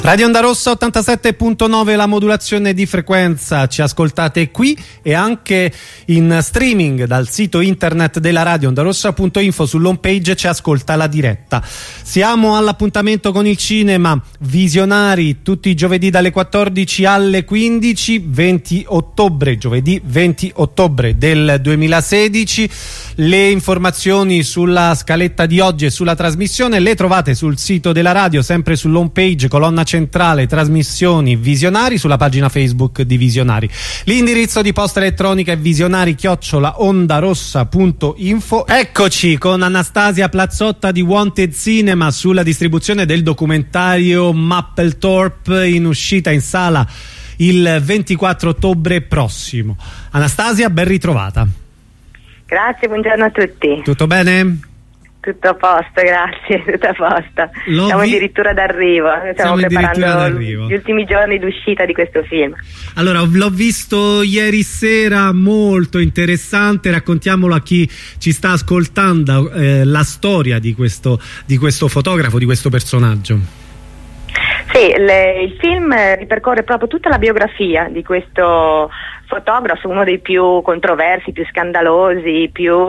Radio Onda Rossa 87.9, la modulazione di frequenza, ci ascoltate qui e anche in streaming dal sito internet della radio ondarossa.info, sull'home page ci ascolta la diretta. Siamo all'appuntamento con il cinema, Visionari, tutti i giovedì dalle 14 alle 15, 20 ottobre, giovedì 20 ottobre del 2016. Le informazioni sulla scaletta di oggi e sulla trasmissione le trovate sul sito della radio, sempre sull'home page, colonna centrale trasmissioni Visionari, sulla pagina Facebook di Visionari. L'indirizzo di posta elettronica è visionari@ondarossa.info. Eccoci con Anastasia Plazzotta di Wanted Cinema sulla distribuzione del documentario Mapplethorpe, in uscita in sala il 24 ottobre prossimo. Anastasia, ben ritrovata. Grazie, buongiorno a tutti. Tutto bene? Tutto a posto, grazie, tutto a posto. Siamo addirittura d'arrivo, stiamo preparando gli ultimi giorni d'uscita di questo film. Allora, l'ho visto ieri sera, molto interessante, raccontiamolo a chi ci sta ascoltando, la storia di questo fotografo, di questo personaggio. Sì, il film ripercorre proprio tutta la biografia di questo fotografo, uno dei più controversi, più scandalosi,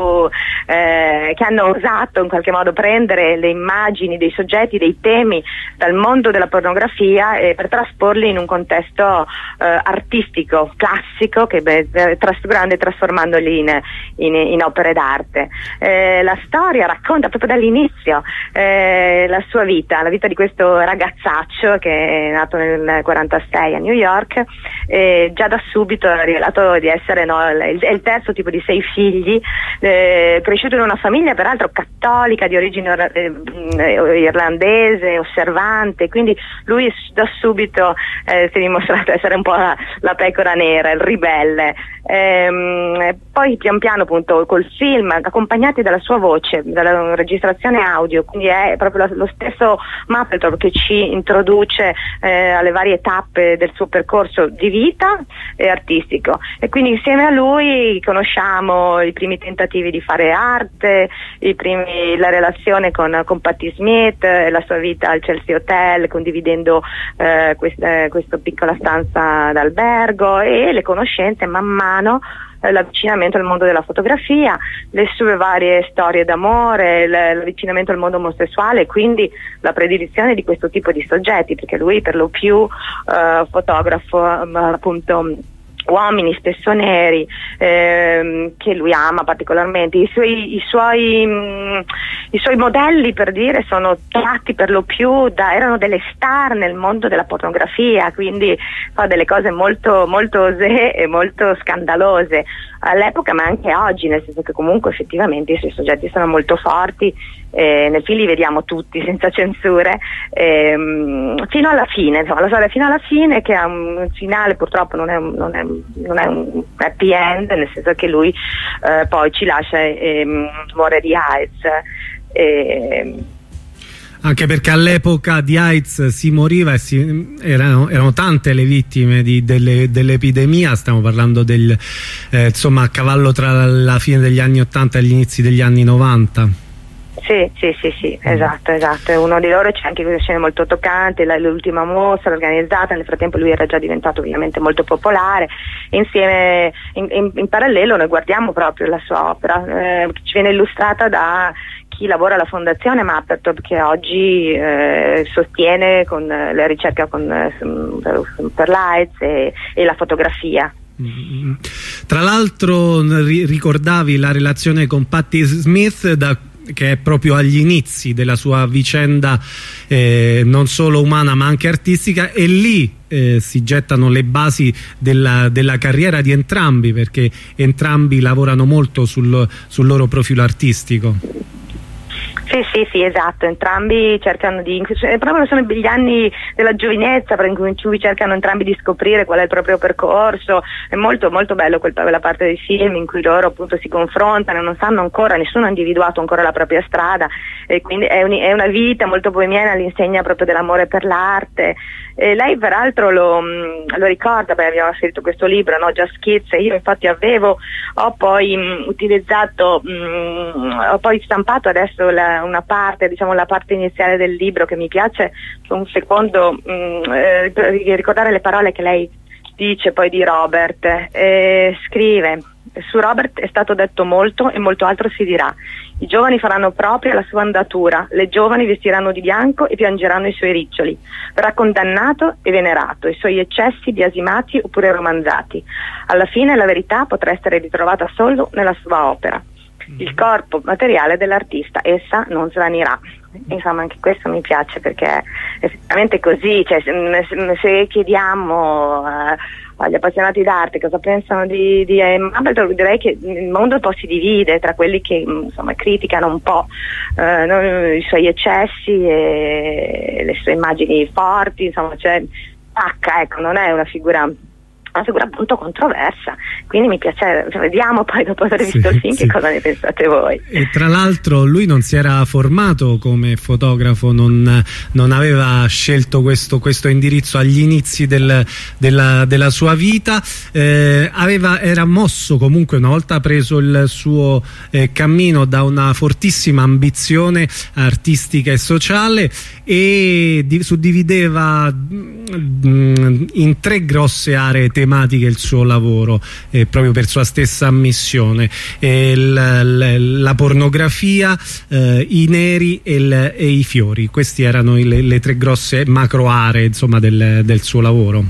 che hanno osato in qualche modo prendere le immagini dei soggetti, dei temi dal mondo della pornografia per trasporli in un contesto artistico, classico, trasfigurando e trasformandoli in opere d'arte. La storia racconta proprio dall'inizio la sua vita, la vita di questo ragazzaccio che è nato nel 1946 a New York, già da subito ha rivelato di essere il terzo tipo di 6 figli, cresciuto in una famiglia peraltro cattolica di origine irlandese, osservante, quindi lui da subito si è dimostrato essere un po' la pecora nera, il ribelle. Poi pian piano, appunto, col film, accompagnati dalla sua voce, dalla registrazione audio, quindi è proprio lo stesso Mapplethorpe che ci introduce alle varie tappe del suo percorso di vita e artistico, e quindi insieme a lui conosciamo i primi tentativi di fare arte, la relazione con Patti Smith, la sua vita al Chelsea Hotel, condividendo questa piccola stanza d'albergo, e le conoscenze man mano, l'avvicinamento al mondo della fotografia, le sue varie storie d'amore, l'avvicinamento al mondo omosessuale, quindi la predilizione di questo tipo di soggetti, perché lui per lo più fotografo appunto uomini spesso neri, che lui ama particolarmente. I suoi modelli, per dire, sono tratti per lo più erano delle star nel mondo della pornografia, quindi fa delle cose molto molto osé e molto scandalose all'epoca, ma anche oggi, nel senso che comunque effettivamente i suoi soggetti sono molto forti. Nel film li vediamo tutti senza censure, fino alla fine, insomma, la storia fino alla fine, che ha un finale purtroppo non è un happy end, nel senso che lui poi ci lascia e muore di AIDS. Anche perché all'epoca di AIDS si moriva e erano tante le vittime dell'epidemia. Stiamo parlando insomma, a cavallo tra la fine degli anni 80 e gli inizi degli anni 90. Sì, esatto. Uno di loro c'è anche questa scena molto toccante, l'ultima mostra organizzata. Nel frattempo lui era già diventato ovviamente molto popolare. Insieme, in parallelo, noi guardiamo proprio la sua opera, che ci viene illustrata da chi lavora alla Fondazione Mapplethorpe, che oggi sostiene con la ricerca per l'AIDS e la fotografia. Tra l'altro ricordavi la relazione con Patti Smith, che è proprio agli inizi della sua vicenda, non solo umana ma anche artistica, e lì si gettano le basi della carriera di entrambi, perché entrambi lavorano molto sul loro profilo artistico. Sì, esatto, entrambi cercano proprio sono gli anni della giovinezza, in cui cercano entrambi di scoprire qual è il proprio percorso. È molto molto bello quella parte del film in cui loro appunto si confrontano, non sanno ancora, nessuno ha individuato ancora la propria strada, e quindi è una vita molto boemiana all'insegna proprio dell'amore per l'arte. Lei peraltro lo ricorda, abbiamo scritto questo libro, no? Just Kids, e io infatti ho poi utilizzato, ho poi stampato adesso una parte, diciamo la parte iniziale del libro che mi piace, un secondo ricordare le parole che lei dice poi di Robert. Scrive: su Robert è stato detto molto e molto altro si dirà. I giovani faranno propria la sua andatura, le giovani vestiranno di bianco e piangeranno i suoi riccioli. Verrà condannato e venerato, i suoi eccessi biasimati oppure romanzati. Alla fine la verità potrà essere ritrovata solo nella sua opera. Il corpo materiale dell'artista, essa non svanirà. Insomma, anche questo mi piace, perché è effettivamente così, cioè, se chiediamo agli appassionati d'arte cosa pensano di Mapplethorpe, direi che il mondo poi si divide tra quelli che insomma criticano un po' i suoi eccessi e le sue immagini forti, insomma, cioè ecco, non è una figura appunto controversa, quindi mi piace, vediamo poi dopo aver visto il film che cosa ne pensate voi. E tra l'altro lui non si era formato come fotografo, non aveva scelto questo indirizzo agli inizi della sua vita, era mosso comunque, una volta preso il suo cammino, da una fortissima ambizione artistica e sociale, e suddivideva in 3 grosse aree tematiche il suo lavoro, proprio per sua stessa ammissione: la pornografia, i neri e i fiori. Queste erano le 3 grosse macro aree, insomma, del suo lavoro.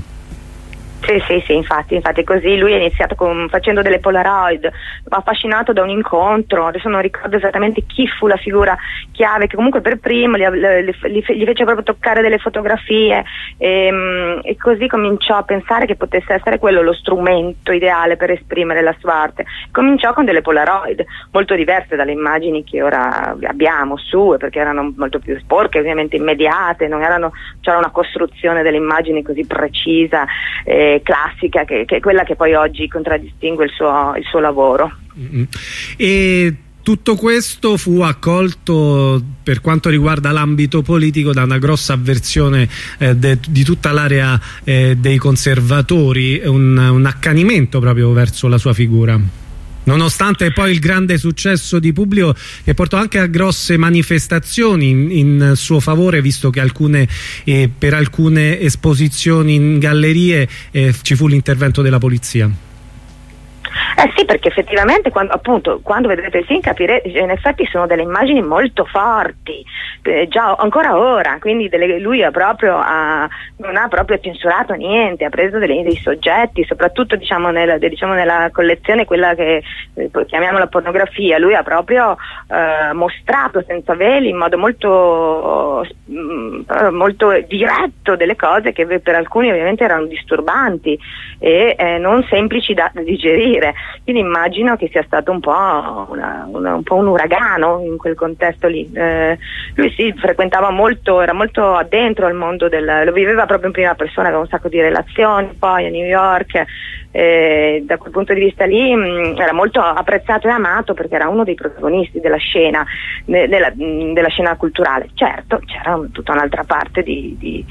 Sì, infatti così lui ha iniziato facendo delle Polaroid, affascinato da un incontro, adesso non ricordo esattamente chi fu la figura chiave che comunque per primo gli fece proprio toccare delle fotografie, e così cominciò a pensare che potesse essere quello lo strumento ideale per esprimere la sua arte. Cominciò con delle Polaroid molto diverse dalle immagini che ora abbiamo sue, perché erano molto più sporche, ovviamente immediate, c'era una costruzione delle immagini così precisa, classica, che è quella che poi oggi contraddistingue il suo lavoro. E tutto questo fu accolto, per quanto riguarda l'ambito politico, da una grossa avversione di tutta l'area dei conservatori, un accanimento proprio verso la sua figura, nonostante poi il grande successo di pubblico che portò anche a grosse manifestazioni in suo favore, visto che per alcune esposizioni in gallerie ci fu l'intervento della polizia. Sì, perché effettivamente quando vedrete il film capirete che in effetti sono delle immagini molto forti, già ancora ora, quindi lui non ha proprio censurato niente, ha preso dei soggetti, soprattutto diciamo nella collezione, quella che chiamiamo la pornografia. Lui ha proprio mostrato senza veli, in modo molto diretto, delle cose che per alcuni ovviamente erano disturbanti e non semplici da digerire. Quindi immagino che sia stato un po' un uragano in quel contesto lì. Lui frequentava molto, era molto addentro al mondo lo viveva proprio in prima persona, aveva un sacco di relazioni poi a New York. Da quel punto di vista lì era molto apprezzato e amato, perché era uno dei protagonisti della scena, della scena culturale. Certo, c'era tutta un'altra parte di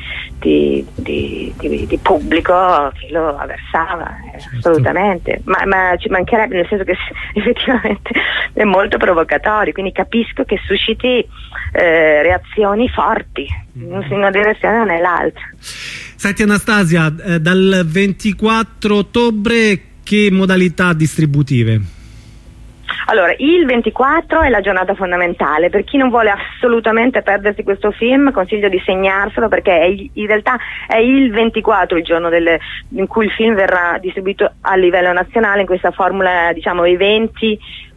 pubblico che lo avversava, assolutamente, ma ci mancherebbe, nel senso che effettivamente è molto provocatorio, quindi capisco che susciti reazioni forti in una direzione o nell'altra. Senti Anastasia, dal 24 ottobre che modalità distributive? Allora, il 24 è la giornata fondamentale. Per chi non vuole assolutamente perdersi questo film, consiglio di segnarselo, perché in realtà è il 24 il giorno in cui il film verrà distribuito a livello nazionale, in questa formula, diciamo, eventi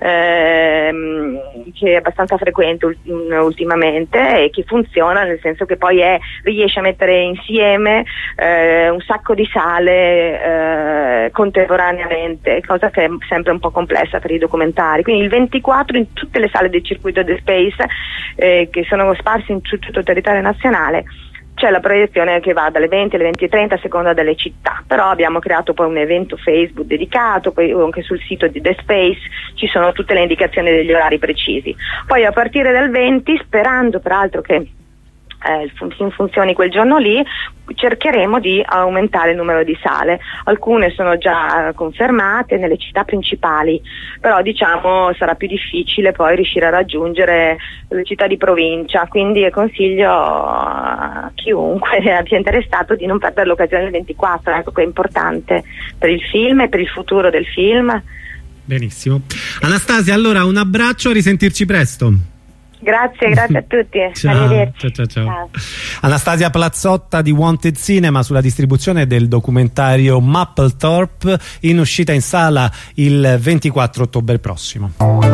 che è abbastanza frequente ultimamente e che funziona, nel senso che poi riesce a mettere insieme un sacco di sale contemporaneamente, cosa che è sempre un po' complessa per i documentari. Quindi il 24 in tutte le sale del circuito The Space, che sono sparse in tutto il territorio nazionale, c'è la proiezione che va dalle 20 alle 20:30 a seconda delle città, però abbiamo creato poi un evento Facebook dedicato, poi anche sul sito di The Space ci sono tutte le indicazioni degli orari precisi. Poi a partire dal 20, sperando peraltro che funzioni quel giorno lì, cercheremo di aumentare il numero di sale. Alcune sono già confermate nelle città principali, però diciamo sarà più difficile poi riuscire a raggiungere le città di provincia, quindi consiglio a chiunque sia interessato di non perdere l'occasione del 24, ecco, che è importante per il film e per il futuro del film. Benissimo. Anastasia, allora un abbraccio, a risentirci presto. Grazie a tutti. Ciao. Ciao. Anastasia Plazzotta di Wanted Cinema sulla distribuzione del documentario Mapplethorpe, in uscita in sala il 24 ottobre prossimo.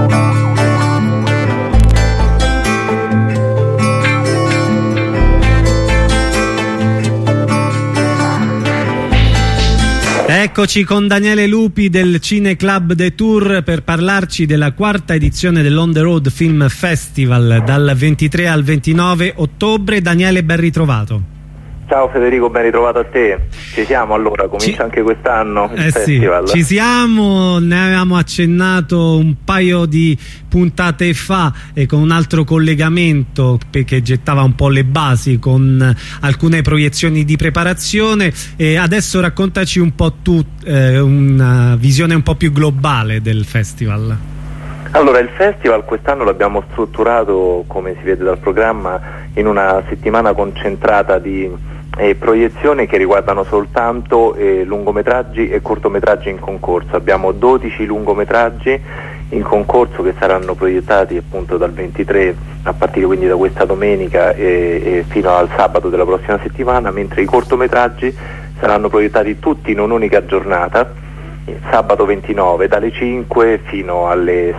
Eccoci con Daniele Lupi del Cine Club de Tour per parlarci della quarta edizione dell'On the Road Film Festival dal 23 al 29 ottobre. Daniele, ben ritrovato. Ciao Federico, ben ritrovato a te. Ci siamo allora, comincia anche quest'anno il festival. Sì, ci siamo, ne avevamo accennato un paio di puntate fa con un altro collegamento che gettava un po' le basi con alcune proiezioni di preparazione, e adesso raccontaci un po' tu una visione un po' più globale del festival. Allora, il festival quest'anno l'abbiamo strutturato, come si vede dal programma, in una settimana concentrata di proiezioni che riguardano soltanto lungometraggi e cortometraggi in concorso. Abbiamo 12 lungometraggi in concorso che saranno proiettati appunto dal 23 a partire quindi da questa domenica e fino al sabato della prossima settimana, mentre i cortometraggi saranno proiettati tutti in un'unica giornata, sabato 29 dalle 5 fino alle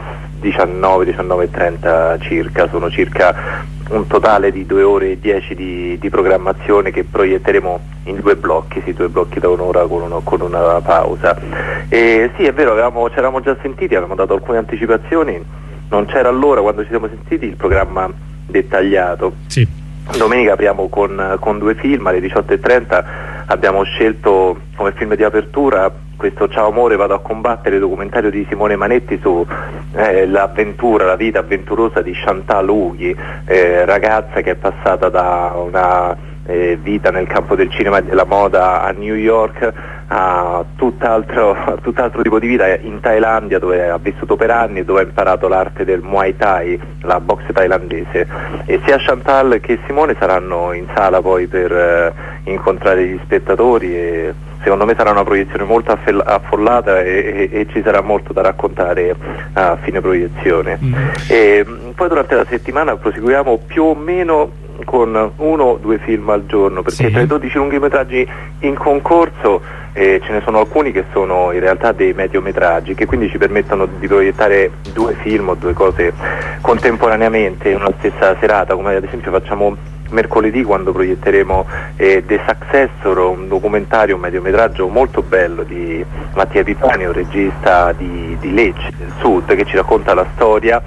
19:30 circa. Sono circa un totale di 2 ore e 10 di programmazione che proietteremo in 2 blocchi, due blocchi da un'ora con una pausa. E sì, è vero, ci eravamo già sentiti, avevamo dato alcune anticipazioni, non c'era allora quando ci siamo sentiti il programma dettagliato. Sì. Domenica apriamo con 2 film, alle 18:30 abbiamo scelto come film di apertura questo Ciao amore vado a combattere, documentario di Simone Manetti su l'avventura, la vita avventurosa di Chantal Hughi, ragazza che è passata da una vita nel campo del cinema e della moda a New York a tutt'altro tipo di vita in Thailandia, dove ha vissuto per anni e dove ha imparato l'arte del Muay Thai, la boxe thailandese. E sia Chantal che Simone saranno in sala poi per incontrare gli spettatori, e secondo me sarà una proiezione molto affollata e ci sarà molto da raccontare a fine proiezione. E poi durante la settimana proseguiamo più o meno con 1 o 2 film al giorno, perché tra i 12 lungometraggi in concorso ce ne sono alcuni che sono in realtà dei mediometraggi, che quindi ci permettono di proiettare 2 film o 2 cose contemporaneamente in una stessa serata, come ad esempio facciamo mercoledì quando proietteremo The Successor, un documentario, un mediometraggio molto bello di Mattia Epifani, un regista di Lecce del Sud, che ci racconta la storia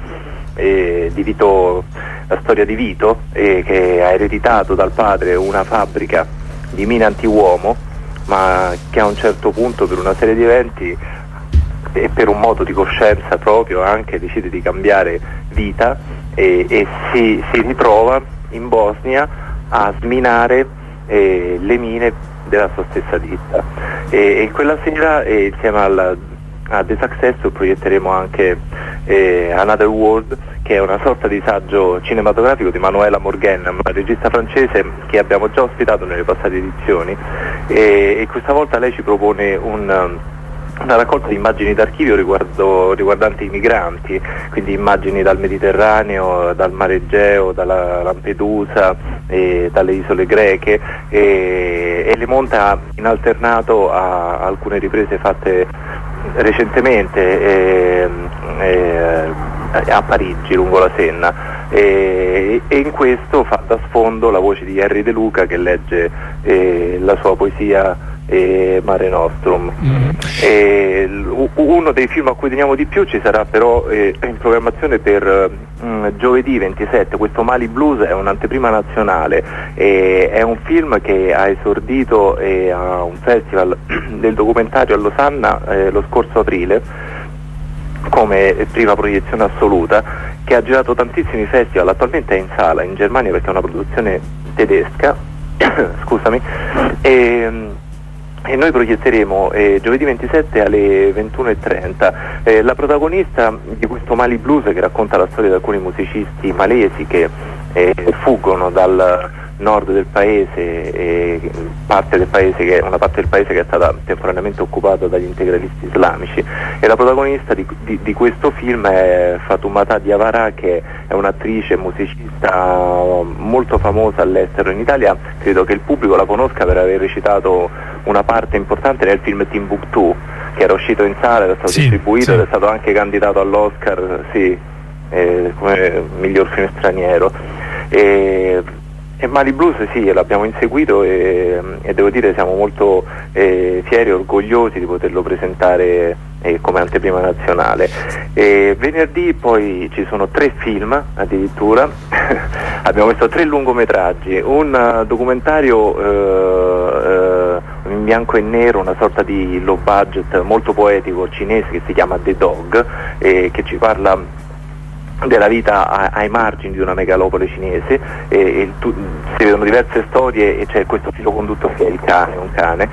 di Vito, la storia di Vito, che ha ereditato dal padre una fabbrica di mine antiuomo, ma che a un certo punto per una serie di eventi e per un modo di coscienza proprio anche decide di cambiare vita e si ritrova in Bosnia a sminare le mine della sua stessa ditta, e quella sera insieme a The Successor proietteremo anche Another World, che è una sorta di saggio cinematografico di Manuela Morghen, una regista francese che abbiamo già ospitato nelle passate edizioni, e questa volta lei ci propone una raccolta di immagini d'archivio riguardanti i migranti, quindi immagini dal Mediterraneo, dal Mare Egeo, dalla Lampedusa, dalle isole greche, e le monta in alternato a alcune riprese fatte recentemente a Parigi lungo la Senna, e in questo fa da sfondo la voce di Henry De Luca che legge la sua poesia Mare Nostrum. Uno dei film a cui teniamo di più ci sarà però in programmazione per giovedì 27. Questo Mali Blues è un'anteprima nazionale, è un film che ha esordito a un festival del documentario a Losanna lo scorso aprile come prima proiezione assoluta, che ha girato tantissimi festival. Attualmente è in sala in Germania perché è una produzione tedesca, scusami, e noi proietteremo giovedì 27 alle 21:30. La protagonista di questo Mali Blues, che racconta la storia di alcuni musicisti malesi che fuggono dal nord del paese, parte del paese che è una parte del paese che è stata temporaneamente occupata dagli integralisti islamici, e la protagonista di questo film è Fatoumata Diawara, che è un'attrice e musicista molto famosa all'estero. In Italia credo che il pubblico la conosca per aver recitato una parte importante nel film Timbuktu, che era uscito in sala, era stato distribuito ed è stato anche candidato all'Oscar, come miglior film straniero. E Mali Blues l'abbiamo inseguito e devo dire siamo molto fieri e orgogliosi di poterlo presentare come anteprima nazionale. Venerdì poi ci sono 3 film addirittura, abbiamo visto 3 lungometraggi, un documentario in bianco e nero, una sorta di low budget molto poetico cinese che si chiama The Dog, che ci parla della vita ai margini di una megalopole cinese, si vedono diverse storie e c'è questo filo conduttore che è il cane, un cane,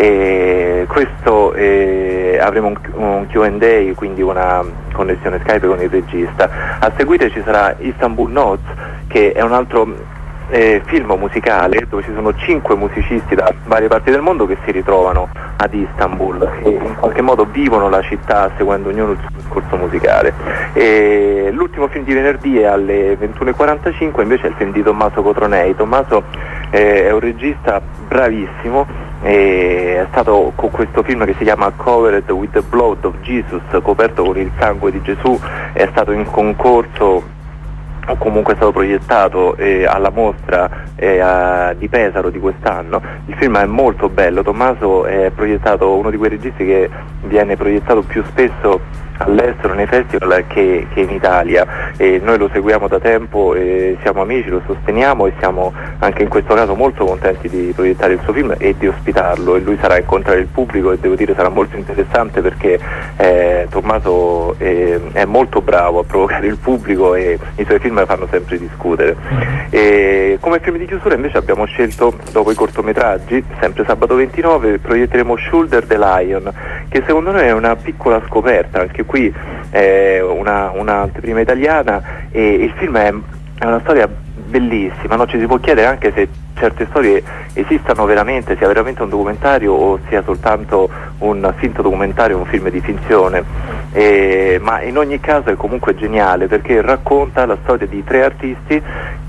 questo avremo un Q&A, quindi una connessione Skype con il regista. A seguire ci sarà Istanbul Notes, che è un altro film musicale dove ci sono 5 musicisti da varie parti del mondo che si ritrovano ad Istanbul e in qualche modo vivono la città seguendo ognuno il suo percorso musicale. L'ultimo film di venerdì è alle 21:45, invece è il film di Tommaso Cotronei. Tommaso è un regista bravissimo, è stato con questo film che si chiama Covered with the Blood of Jesus, coperto con il sangue di Gesù, è stato in concorso o comunque è stato proiettato alla mostra di Pesaro di quest'anno. Il film è molto bello. Tommaso è proiettato, uno di quei registi che viene proiettato più spesso all'estero nei festival che in Italia, e noi lo seguiamo da tempo, siamo amici, lo sosteniamo e siamo anche in questo caso molto contenti di proiettare il suo film e di ospitarlo, e lui sarà a incontrare il pubblico e devo dire sarà molto interessante perché Tommaso è molto bravo a provocare il pubblico e i suoi film fanno sempre discutere. Come film di chiusura invece abbiamo scelto, dopo i cortometraggi, sempre sabato 29 proietteremo Shoulder the Lion, che secondo noi è una piccola scoperta, anche qui un'anteprima italiana, e il film è una storia bellissima, no? Ci si può chiedere anche se certe storie esistano veramente, sia veramente un documentario o sia soltanto un finto documentario, un film di finzione, ma in ogni caso è comunque geniale perché racconta la storia di 3 artisti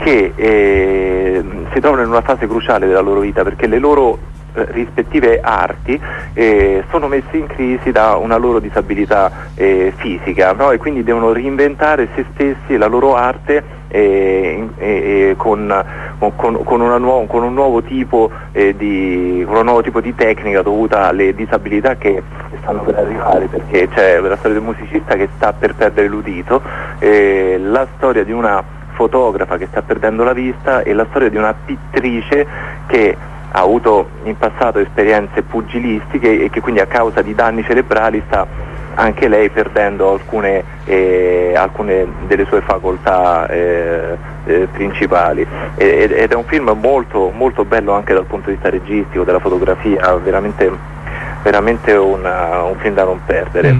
che si trovano in una fase cruciale della loro vita, perché le loro rispettive arti sono messe in crisi da una loro disabilità fisica, no? E quindi devono reinventare se stessi, la loro arte con un nuovo tipo di tecnica dovuta alle disabilità che stanno per arrivare, perché c'è la storia del musicista che sta per perdere l'udito, la storia di una fotografa che sta perdendo la vista e la storia di una pittrice che ha avuto in passato esperienze pugilistiche e che quindi a causa di danni cerebrali sta anche lei perdendo alcune delle sue facoltà principali, ed è un film molto, molto bello anche dal punto di vista registico, della fotografia, veramente un film da non perdere.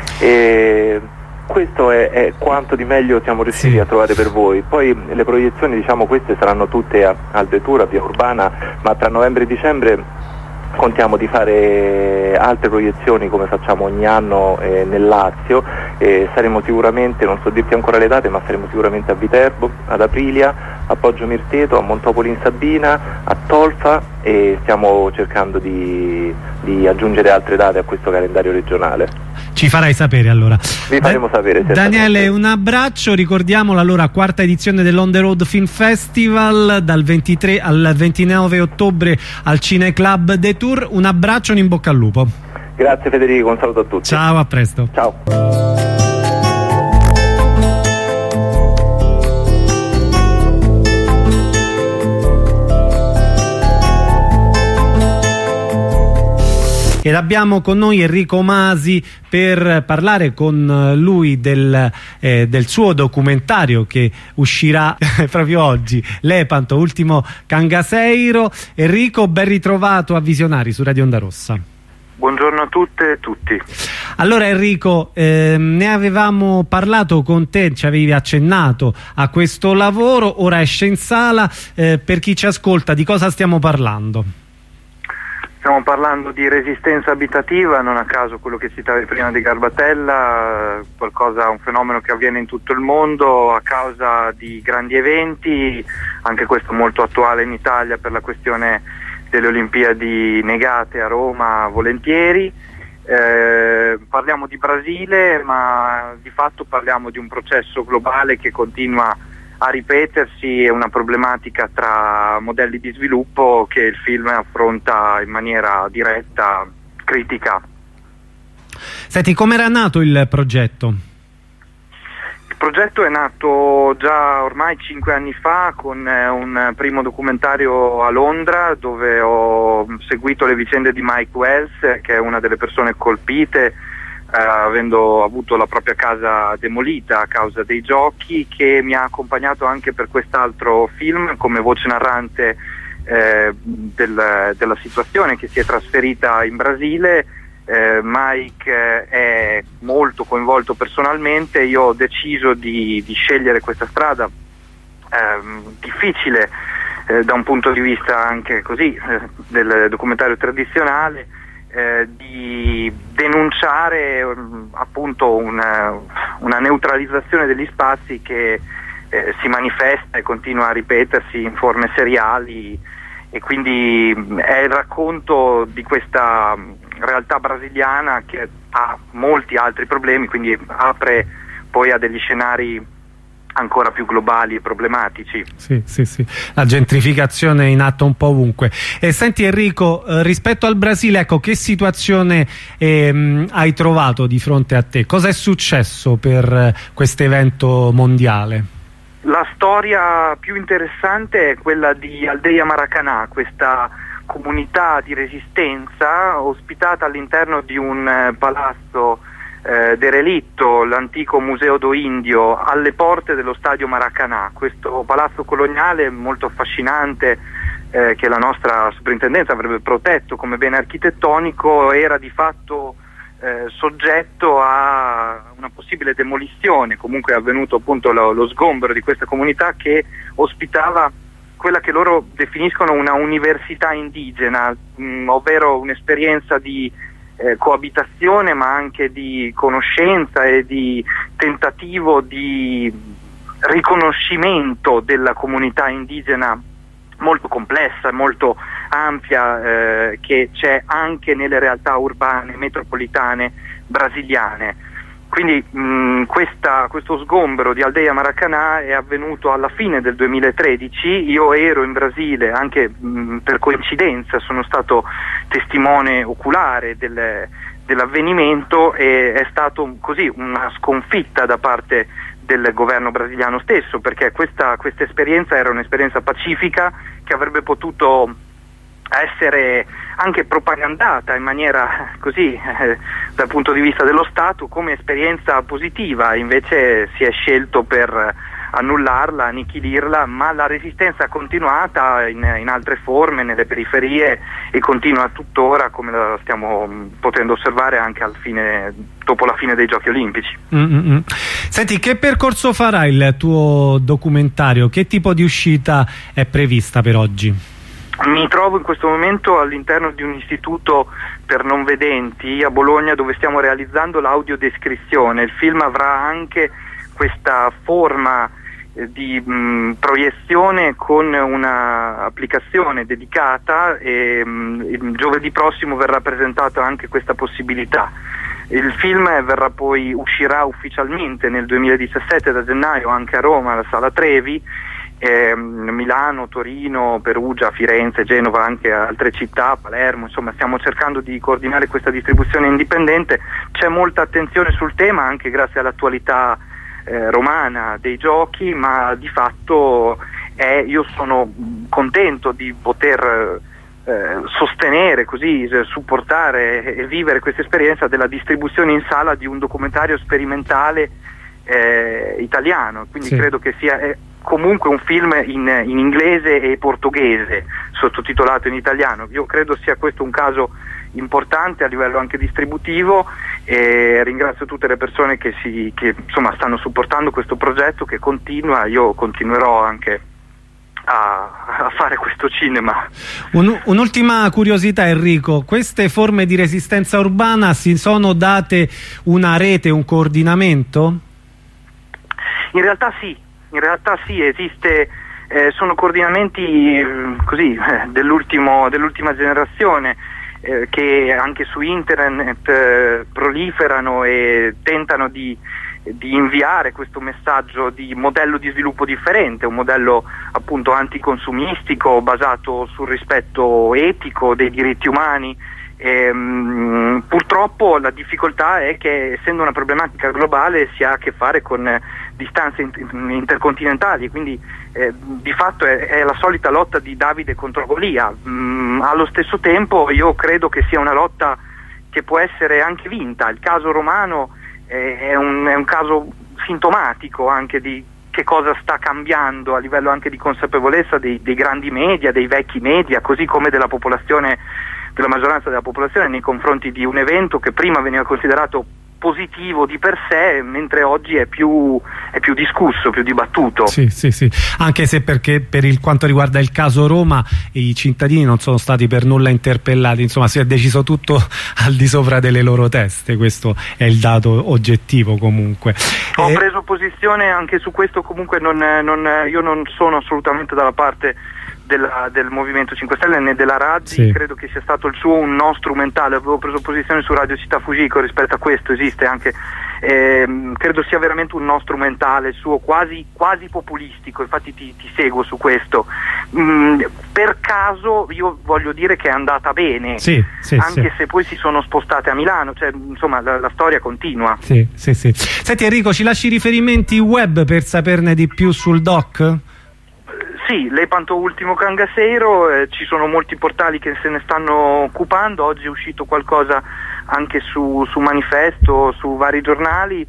Questo è quanto di meglio siamo riusciti a trovare per voi. Poi le proiezioni, diciamo, queste saranno tutte al Detour, a Via Urbana, ma tra novembre e dicembre contiamo di fare altre proiezioni come facciamo ogni anno nel Lazio. Saremo sicuramente, non so dirti ancora le date, ma saremo sicuramente a Viterbo, ad Aprilia, a Poggio Mirteto, a Montopoli in Sabina, a Tolfa, e stiamo cercando di aggiungere altre date a questo calendario regionale. Ci farai sapere allora. Vi faremo sapere. Daniele, un abbraccio, ricordiamo allora 4ª edizione dell'On The Road Film Festival dal 23 al 29 ottobre al Cineclub Detour. Un abbraccio e un in bocca al lupo. Grazie Federico, un saluto a tutti. Ciao, a presto. Ciao. Ed abbiamo con noi Enrico Masi per parlare con lui del suo documentario che uscirà proprio oggi, Lepanto, ultimo Cangaceiro. Enrico, ben ritrovato a Visionari su Radio Onda Rossa. Buongiorno a tutte e tutti. Allora Enrico, ne avevamo parlato con te, ci avevi accennato a questo lavoro, ora esce in sala. Per chi ci ascolta, di cosa stiamo parlando? Stiamo parlando di resistenza abitativa, non a caso quello che citavi prima di Garbatella, un fenomeno che avviene in tutto il mondo a causa di grandi eventi, anche questo molto attuale in Italia per la questione delle Olimpiadi negate a Roma volentieri. Parliamo di Brasile, ma di fatto parliamo di un processo globale che continua a ripetersi, è una problematica tra modelli di sviluppo che il film affronta in maniera diretta, critica. Senti, come era nato il progetto? Il progetto è nato già ormai 5 anni fa con un primo documentario a Londra, dove ho seguito le vicende di Mike Wells, che è una delle persone colpite avendo avuto la propria casa demolita a causa dei giochi, che mi ha accompagnato anche per quest'altro film come voce narrante della situazione, che si è trasferita in Brasile. Mike è molto coinvolto personalmente. Io ho deciso di scegliere questa strada difficile da un punto di vista anche così del documentario tradizionale, di denunciare appunto una neutralizzazione degli spazi che si manifesta e continua a ripetersi in forme seriali, e quindi è il racconto di questa realtà brasiliana che ha molti altri problemi, quindi apre poi a degli scenari ancora più globali e problematici. Sì, la gentrificazione è in atto un po' ovunque. E senti Enrico, rispetto al Brasile, ecco, che situazione hai trovato di fronte a te? Cosa è successo per questo evento mondiale? La storia più interessante è quella di Aldeia Maracanã, questa comunità di resistenza ospitata all'interno di un palazzo derelitto, l'antico Museo do Indio, alle porte dello stadio Maracanã. Questo palazzo coloniale molto affascinante, che la nostra soprintendenza avrebbe protetto come bene architettonico, era di fatto soggetto a una possibile demolizione. Comunque è avvenuto appunto lo sgombero di questa comunità che ospitava quella che loro definiscono una università indigena, ovvero un'esperienza di coabitazione, ma anche di conoscenza e di tentativo di riconoscimento della comunità indigena molto complessa, molto ampia, che c'è anche nelle realtà urbane, metropolitane brasiliane. Quindi questo sgombero di Aldeia Maracanã è avvenuto alla fine del 2013. Io ero in Brasile anche per coincidenza, sono stato testimone oculare dell'avvenimento, e è stato così una sconfitta da parte del governo brasiliano stesso, perché questa esperienza era un'esperienza pacifica che avrebbe potuto essere anche propagandata in maniera così dal punto di vista dello Stato come esperienza positiva. Invece si è scelto per annullarla, annichilirla, ma la resistenza è continuata in altre forme nelle periferie e continua tuttora, come la stiamo potendo osservare anche dopo la fine dei Giochi Olimpici. Senti, che percorso farà il tuo documentario? Che tipo di uscita è prevista per oggi? Mi trovo in questo momento all'interno di un istituto per non vedenti a Bologna, dove stiamo realizzando l'audiodescrizione. Il film avrà anche questa forma di proiezione con una applicazione dedicata, e giovedì prossimo verrà presentata anche questa possibilità. Il film uscirà ufficialmente nel 2017 da gennaio anche a Roma, alla Sala Trevi, Milano, Torino, Perugia, Firenze, Genova, anche altre città, Palermo. Insomma, stiamo cercando di coordinare questa distribuzione indipendente. C'è molta attenzione sul tema anche grazie all'attualità romana dei giochi, ma di fatto io sono contento di poter sostenere, così supportare e vivere questa esperienza della distribuzione in sala di un documentario sperimentale italiano, quindi sì. Credo che sia comunque un film in inglese e portoghese, sottotitolato in italiano. Io credo sia questo un caso importante a livello anche distributivo, e ringrazio tutte le persone che insomma stanno supportando questo progetto che continua. Io continuerò anche a fare questo cinema. Un'ultima curiosità, Enrico: queste forme di resistenza urbana si sono date una rete, un coordinamento? In realtà sì, esiste, sono coordinamenti così dell'ultima generazione, che anche su internet proliferano e tentano di inviare questo messaggio di modello di sviluppo differente, un modello appunto anticonsumistico basato sul rispetto etico dei diritti umani. Purtroppo la difficoltà è che, essendo una problematica globale, si ha a che fare con distanze intercontinentali, quindi di fatto è la solita lotta di Davide contro Golia. Allo stesso tempo io credo che sia una lotta che può essere anche vinta. Il caso romano è un caso sintomatico anche di che cosa sta cambiando a livello anche di consapevolezza dei grandi media, dei vecchi media, così come della maggioranza della popolazione nei confronti di un evento che prima veniva considerato positivo di per sé, mentre oggi è più discusso, più dibattuto. Sì, anche se, perché per quanto riguarda il caso Roma, i cittadini non sono stati per nulla interpellati, insomma si è deciso tutto al di sopra delle loro teste, questo è il dato oggettivo. Comunque ho preso posizione anche su questo, comunque io non sono assolutamente dalla parte del Movimento 5 Stelle né della Razzi, sì. Credo che sia stato il suo un no strumentale. Avevo preso posizione su Radio Città Fujiko rispetto a questo, esiste anche, credo sia veramente un no strumentale, il suo quasi populistico, infatti ti seguo su questo. Per caso io voglio dire che è andata bene, sì, anche se poi si sono spostate a Milano, cioè insomma la storia continua. Sì. Senti Enrico, ci lasci riferimenti web per saperne di più sul doc? Sì, Lepanto Ultimo Cangaceiro, ci sono molti portali che se ne stanno occupando. Oggi è uscito qualcosa anche su Manifesto, su vari giornali.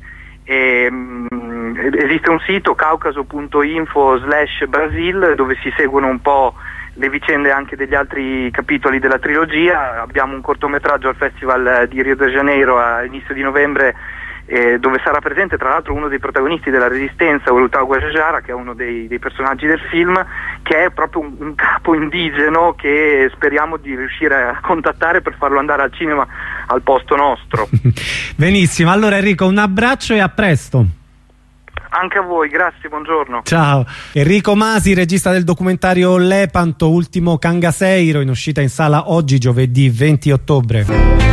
Esiste un sito, caucaso.info/Brasil, dove si seguono un po' le vicende anche degli altri capitoli della trilogia. Abbiamo un cortometraggio al Festival di Rio de Janeiro a inizio di novembre, dove sarà presente tra l'altro uno dei protagonisti della Resistenza, Olutau Guajajara, che è uno dei personaggi del film, che è proprio un capo indigeno che speriamo di riuscire a contattare per farlo andare al cinema al posto nostro. Benissimo, allora Enrico, un abbraccio e a presto. Anche a voi, grazie, buongiorno. Ciao. Enrico Masi, regista del documentario Lepanto Ultimo Cangaceiro, in uscita in sala oggi, giovedì 20 ottobre.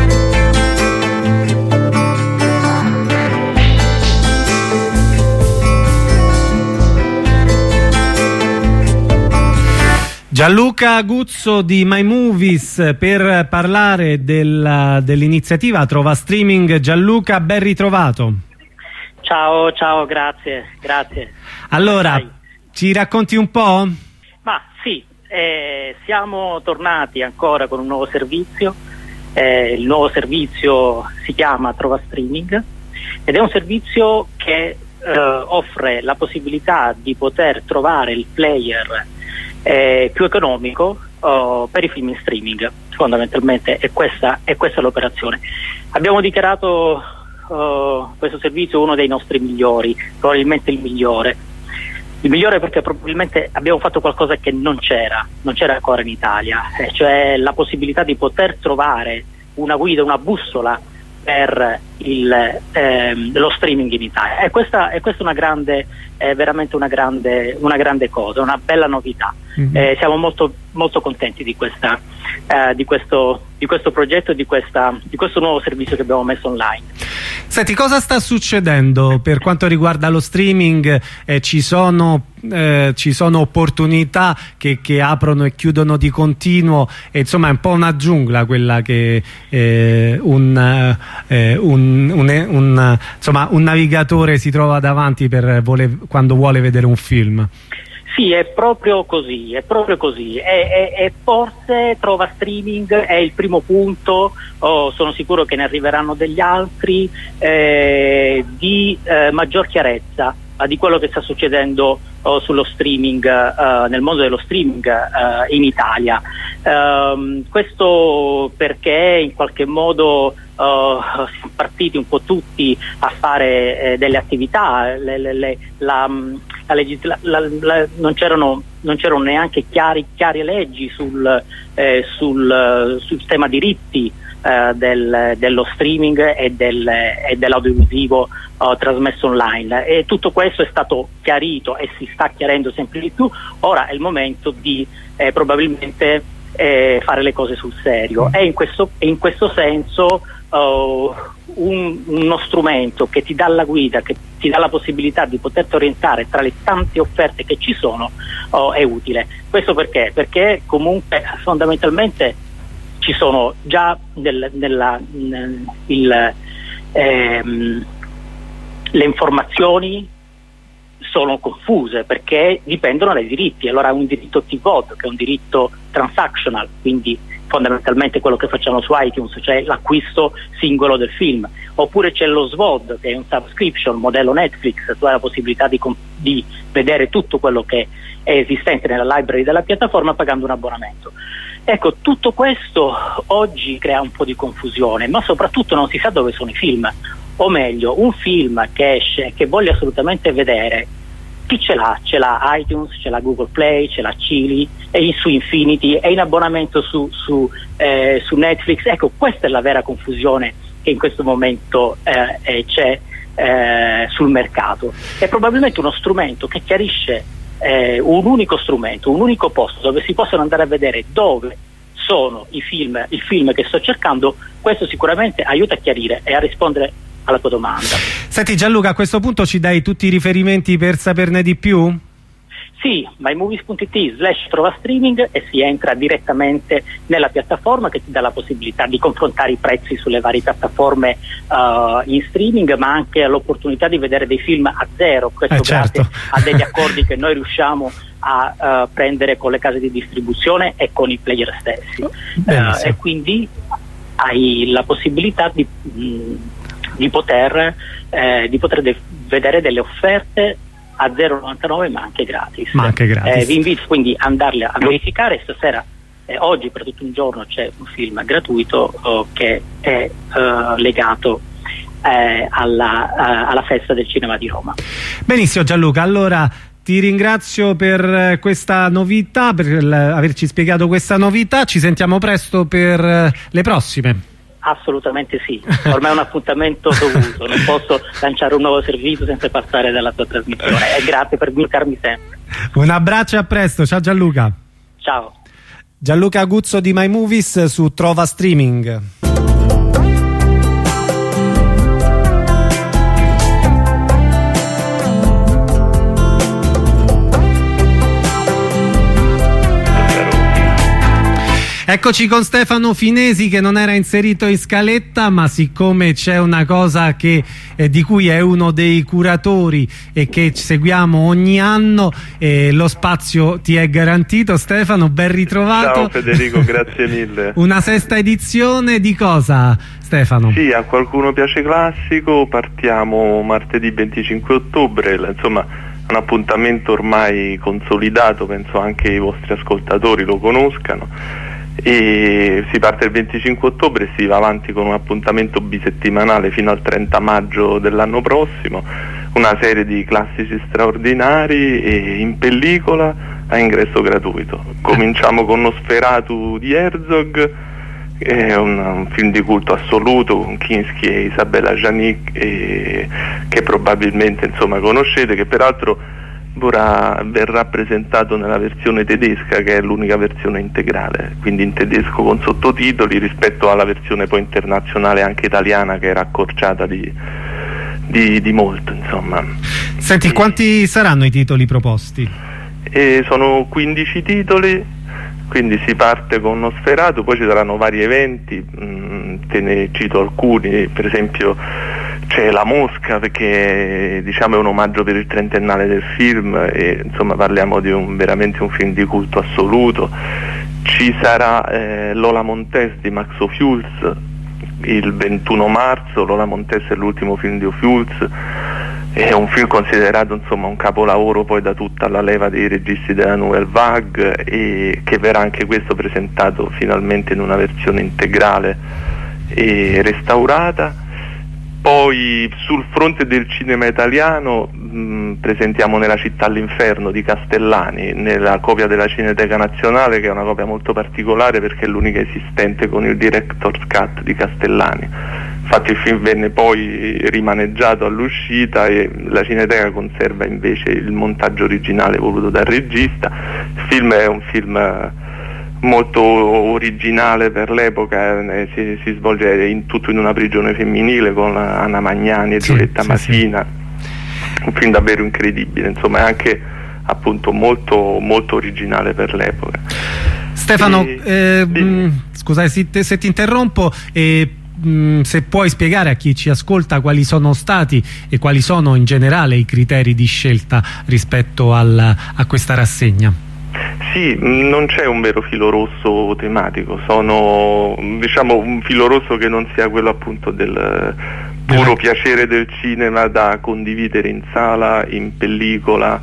Gianluca Guzzo di My Movies per parlare dell'iniziativa Trova Streaming. Gianluca, ben ritrovato. Ciao, grazie. Allora, ci racconti un po'? Ma sì, siamo tornati ancora con un nuovo servizio. Il nuovo servizio si chiama Trova Streaming ed è un servizio che offre la possibilità di poter trovare il player più economico per i film in streaming. Fondamentalmente è questa l'operazione. Abbiamo dichiarato questo servizio uno dei nostri migliori, probabilmente il migliore perché probabilmente abbiamo fatto qualcosa che non c'era ancora in Italia, cioè la possibilità di poter trovare una guida, una bussola per lo streaming in Italia. E questa è veramente una grande cosa, una bella novità. Siamo molto, molto contenti di questo progetto, di questo nuovo servizio che abbiamo messo online. Senti, cosa sta succedendo per quanto riguarda lo streaming? Ci sono opportunità che aprono e chiudono di continuo, e insomma è un po' una giungla quella che un navigatore si trova davanti quando vuole vedere un film. Sì, è proprio così, e forse Trova Streaming è il primo punto, sono sicuro che ne arriveranno degli altri, di maggior chiarezza di quello che sta succedendo sullo streaming, nel mondo dello streaming in Italia. Questo perché in qualche modo siamo partiti un po' tutti a fare delle attività, non c'erano neanche chiare leggi sul tema diritti dello streaming e dell'audiovisivo trasmesso online, e tutto questo è stato chiarito e si sta chiarendo sempre di più. Ora è il momento di probabilmente fare le cose sul serio, e in questo senso uno strumento che ti dà la guida, che ti dà la possibilità di poterti orientare tra le tante offerte che ci sono, è utile. Questo perché comunque fondamentalmente ci sono già le informazioni sono confuse perché dipendono dai diritti. Allora un diritto TVOD, che è un diritto transactional, quindi fondamentalmente quello che facciamo su iTunes, cioè l'acquisto singolo del film, oppure c'è lo SVOD, che è un subscription, modello Netflix, tu hai la possibilità di vedere tutto quello che è esistente nella library della piattaforma pagando un abbonamento. Ecco, tutto questo oggi crea un po' di confusione, ma soprattutto non si sa dove sono i film, o meglio, un film che esce, che voglio assolutamente vedere, chi ce l'ha? Ce l'ha iTunes, ce l'ha Google Play, ce l'ha Chili, è su Infinity, è in abbonamento su Netflix. Ecco, questa è la vera confusione che in questo momento c'è sul mercato. È probabilmente uno strumento che chiarisce un unico strumento, un unico posto dove si possono andare a vedere dove sono il film che sto cercando. Questo sicuramente aiuta a chiarire e a rispondere alla tua domanda. Senti Gianluca, a questo punto ci dai tutti i riferimenti per saperne di più? Sì, mymovies.it/trova streaming, e si entra direttamente nella piattaforma che ti dà la possibilità di confrontare i prezzi sulle varie piattaforme in streaming, ma anche l'opportunità di vedere dei film a zero, questo certo. grazie a degli accordi che noi riusciamo a prendere con le case di distribuzione e con i player stessi, e quindi hai la possibilità di poter vedere delle offerte a 0,99 ma anche gratis. Vi invito quindi ad andarle a verificare. Stasera, oggi per tutto un giorno, c'è un film gratuito che è legato alla festa del cinema di Roma. Benissimo Gianluca, allora ti ringrazio per questa novità, per averci spiegato questa novità. Ci sentiamo presto per le prossime. Assolutamente sì, ormai è un appuntamento dovuto, non posso lanciare un nuovo servizio senza passare dalla tua trasmissione, e grazie per invitarmi sempre. Un abbraccio e a presto, ciao Gianluca. Ciao. Gianluca Guzzo di My Movies su Trova Streaming. Eccoci con Stefano Finesi, che non era inserito in scaletta, ma siccome c'è una cosa di cui è uno dei curatori e che seguiamo ogni anno, lo spazio ti è garantito. Stefano, ben ritrovato. Ciao Federico, grazie mille. Una sesta edizione di cosa, Stefano? Sì, a qualcuno piace classico, partiamo martedì 25 ottobre, insomma un appuntamento ormai consolidato, penso anche i vostri ascoltatori lo conoscano. E si parte il 25 ottobre e si va avanti con un appuntamento bisettimanale fino al 30 maggio dell'anno prossimo, una serie di classici straordinari e in pellicola a ingresso gratuito. Cominciamo con Nosferatu di Herzog, è un film di culto assoluto con Kinski e Isabella Janik, che probabilmente insomma conoscete, che peraltro verrà presentato nella versione tedesca, che è l'unica versione integrale, quindi in tedesco con sottotitoli, rispetto alla versione poi internazionale anche italiana, che era accorciata di molto, insomma. Senti, quanti saranno i titoli proposti? Sono 15 titoli, quindi si parte con Nosferatu, poi ci saranno vari eventi, te ne cito alcuni, per esempio c'è c'è La Mosca, perché diciamo è un omaggio per il trentennale del film e insomma parliamo di veramente un film di culto assoluto. Ci sarà Lola Montez di Max Ophuls il 21 marzo. Lola Montez è l'ultimo film di Ophuls, è un film considerato insomma un capolavoro poi da tutta la leva dei registi della Nouvelle Vague, e che verrà anche questo presentato finalmente in una versione integrale e restaurata. Poi sul fronte del cinema italiano presentiamo Nella città all'inferno di Castellani, nella copia della Cineteca Nazionale, che è una copia molto particolare perché è l'unica esistente con il Director's Cut di Castellani. Infatti il film venne poi rimaneggiato all'uscita e la Cineteca conserva invece il montaggio originale voluto dal regista. Il film è un film molto originale per l'epoca, si svolge tutto in una prigione femminile con Anna Magnani e Giulietta Masina. Un film davvero incredibile, insomma è anche appunto molto, molto originale per l'epoca. Stefano, scusa se ti interrompo, se puoi spiegare a chi ci ascolta quali sono stati e quali sono in generale i criteri di scelta rispetto a questa rassegna. Sì, non c'è un vero filo rosso tematico, sono diciamo un filo rosso che non sia quello appunto del puro piacere del cinema da condividere in sala, in pellicola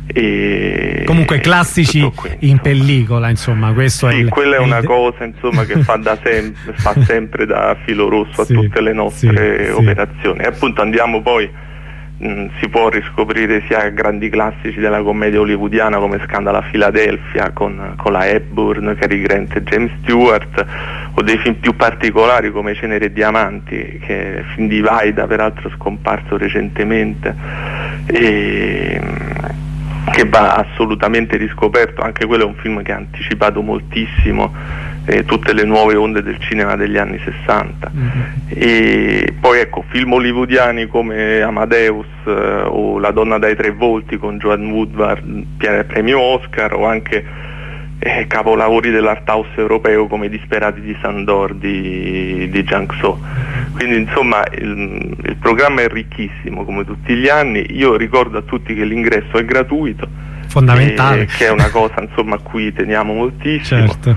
e comunque classici in pellicola, insomma, questo sì, è quella è una cosa insomma che fa sempre da filo rosso a tutte le nostre operazioni. E appunto andiamo poi si può riscoprire sia grandi classici della commedia hollywoodiana come Scandalo a Filadelfia con la Hepburn, Cary Grant e James Stewart, o dei film più particolari come Cenere e Diamanti, che è film di Vaida, peraltro scomparso recentemente, e che va assolutamente riscoperto. Anche quello è un film che ha anticipato moltissimo tutte le nuove onde del cinema degli anni 60. E poi ecco, film hollywoodiani come Amadeus o La donna dai tre volti con Joan Woodward, premio Oscar, o anche capolavori dell'art house europeo come Disperati di Sandor di Zhang So. Quindi insomma il programma è ricchissimo come tutti gli anni. Io ricordo a tutti che l'ingresso è gratuito, fondamentale, che è una cosa insomma a cui teniamo moltissimo. Certo.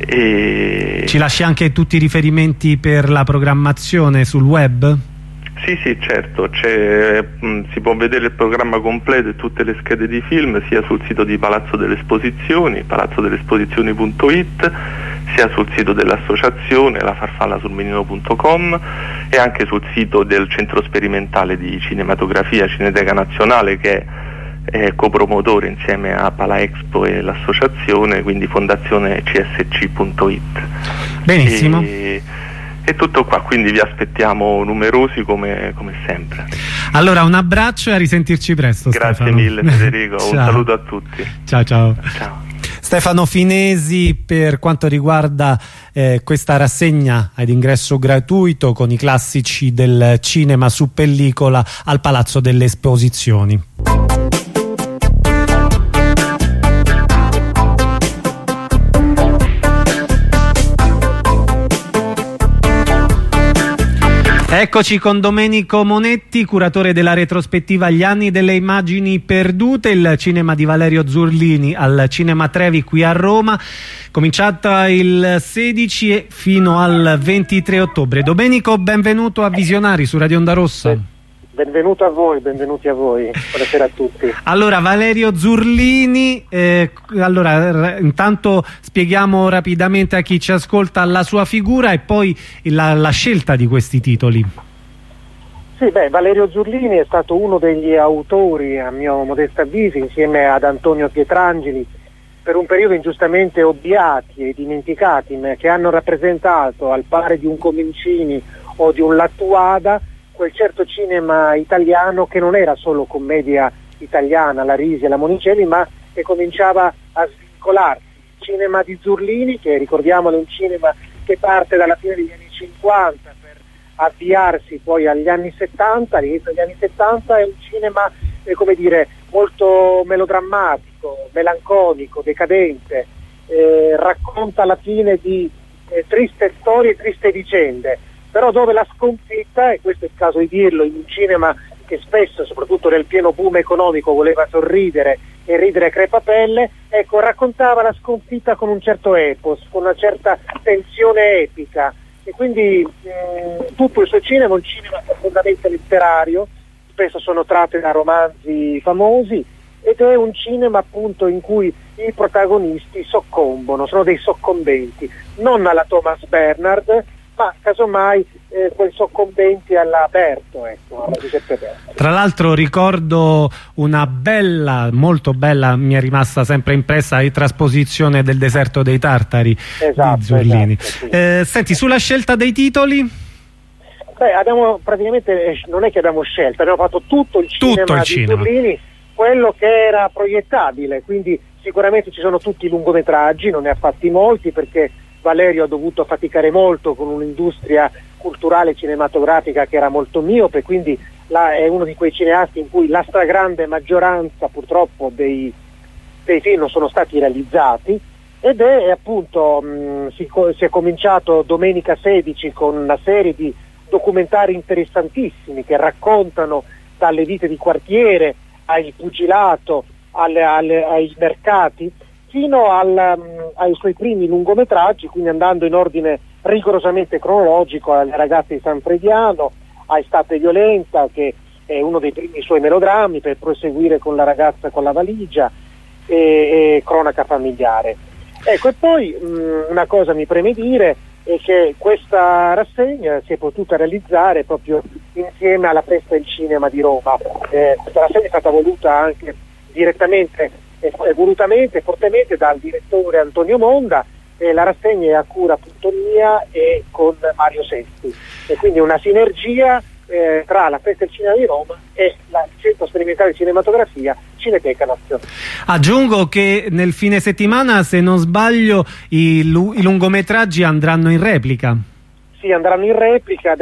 Ci lasci anche tutti i riferimenti per la programmazione sul web? Sì, certo, si può vedere il programma completo e tutte le schede di film sia sul sito di Palazzo delle Esposizioni, palazzodelleesposizioni.it, sia sul sito dell'associazione, lafarfallasulmenino.com, e anche sul sito del Centro Sperimentale di Cinematografia Cineteca Nazionale, che è copromotore insieme a Palaexpo e l'associazione, quindi fondazione csc.it. Benissimo. E tutto qua, quindi vi aspettiamo numerosi come sempre. Allora un abbraccio e a risentirci presto. Grazie Stefano. Mille Federico, un saluto a tutti. Ciao. Stefano Finesi per quanto riguarda questa rassegna ad ingresso gratuito con i classici del cinema su pellicola al Palazzo delle Esposizioni. Eccoci con Domenico Monetti, curatore della retrospettiva Gli anni delle immagini perdute, il cinema di Valerio Zurlini al Cinema Trevi qui a Roma, cominciata il 16 e fino al 23 ottobre. Domenico, benvenuto a Visionari su Radio Onda Rossa. Benvenuti a voi. Buonasera a tutti. Allora, Valerio Zurlini, intanto spieghiamo rapidamente a chi ci ascolta la sua figura e poi la scelta di questi titoli. Sì, Valerio Zurlini è stato uno degli autori, a mio modesto avviso, insieme ad Antonio Pietrangeli, per un periodo ingiustamente obviati e dimenticati, ma che hanno rappresentato, al pari di un Comencini o di un Lattuada, quel certo cinema italiano che non era solo commedia italiana, la Risi e la Monicelli, ma che cominciava a svincolarsi. Il cinema di Zurlini, che ricordiamolo è un cinema che parte dalla fine degli anni 50 per avviarsi poi agli anni 70, all'inizio degli anni 70, è un cinema molto melodrammatico, melanconico, decadente, racconta alla fine di triste storie, triste vicende. però dove la sconfitta, e questo è il caso di dirlo, in un cinema che spesso, soprattutto nel pieno boom economico, voleva sorridere e ridere a crepapelle, ecco, raccontava la sconfitta con un certo epos, con una certa tensione epica, e quindi tutto il suo cinema è un cinema profondamente letterario, spesso sono tratte da romanzi famosi, ed è un cinema appunto in cui i protagonisti soccombono, sono dei soccombenti, non alla Thomas Bernhard, ma casomai quei soccombenti alla Berto, ecco, alla Giuseppe Berto. Tra l'altro ricordo una bella, molto bella, mi è rimasta sempre impressa, la trasposizione del Deserto dei Tartari di Zurlini. Esatto, sì. Senti, sulla scelta dei titoli? Beh, abbiamo praticamente, non è che abbiamo scelto, abbiamo fatto tutto il cinema di Zurlini, quello che era proiettabile, quindi sicuramente ci sono tutti i lungometraggi, non ne ha fatti molti perché Valerio ha dovuto faticare molto con un'industria culturale cinematografica che era molto miope, quindi è uno di quei cineasti in cui la stragrande maggioranza purtroppo dei film non sono stati realizzati, ed è appunto si è cominciato domenica 16 con una serie di documentari interessantissimi che raccontano dalle vite di quartiere al pugilato ai mercati fino ai suoi primi lungometraggi, quindi andando in ordine rigorosamente cronologico, alle ragazze di San Frediano, a Estate violenta, che è uno dei primi suoi melodrammi, per proseguire con La ragazza con la valigia e Cronaca familiare. Ecco, e poi una cosa mi preme dire è che questa rassegna si è potuta realizzare proprio insieme alla Festa del Cinema di Roma. Questa rassegna è stata voluta anche direttamente e volutamente, fortemente dal direttore Antonio Monda, e la rassegna è a cura appunto mia e con Mario Sesti, e quindi una sinergia tra la Festa del Cinema di Roma e il Centro Sperimentale di Cinematografia Cineteca Nazionale. Aggiungo che nel fine settimana, se non sbaglio, i lungometraggi andranno in replica. Sì, andranno in replica,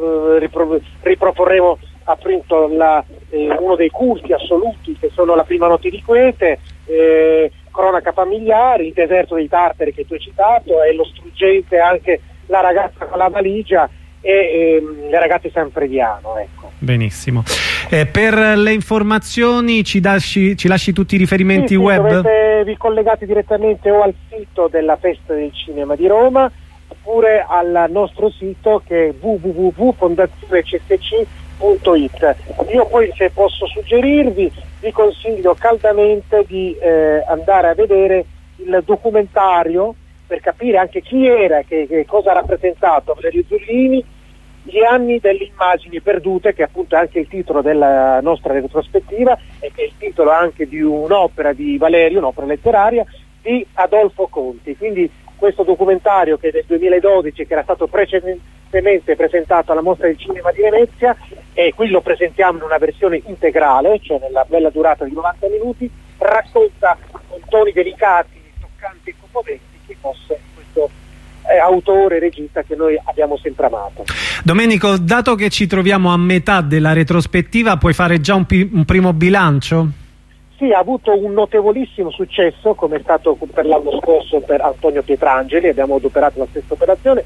riproporremo appunto uno dei culti assoluti che sono La prima notte di quiete, Cronaca familiare, Il deserto dei Tartari che tu hai citato, e lo struggente anche La ragazza con la valigia e Le ragazze di San Frediano, ecco. Benissimo. Per le informazioni ci lasci tutti i riferimenti web? Dovete vi collegate direttamente o al sito della Festa del Cinema di Roma oppure al nostro sito che è www.fondazionecstc.it. Io poi, se posso suggerirvi, vi consiglio caldamente di andare a vedere il documentario per capire anche chi era, che cosa ha rappresentato Valerio Zurlini, Gli anni delle immagini perdute, che appunto è anche il titolo della nostra retrospettiva e che è il titolo anche di un'opera di Valerio, un'opera letteraria di Adolfo Conti. Quindi questo documentario, che è del 2012, che era stato precedentemente presentato alla Mostra del Cinema di Venezia, e qui lo presentiamo in una versione integrale, cioè nella bella durata di 90 minuti, racconta con toni delicati, toccanti e commoventi chi fosse questo autore, regista che noi abbiamo sempre amato. Domenico, dato che ci troviamo a metà della retrospettiva, puoi fare già un primo bilancio? Sì, ha avuto un notevolissimo successo, come è stato per l'anno scorso per Antonio Pietrangeli, abbiamo adoperato la stessa operazione.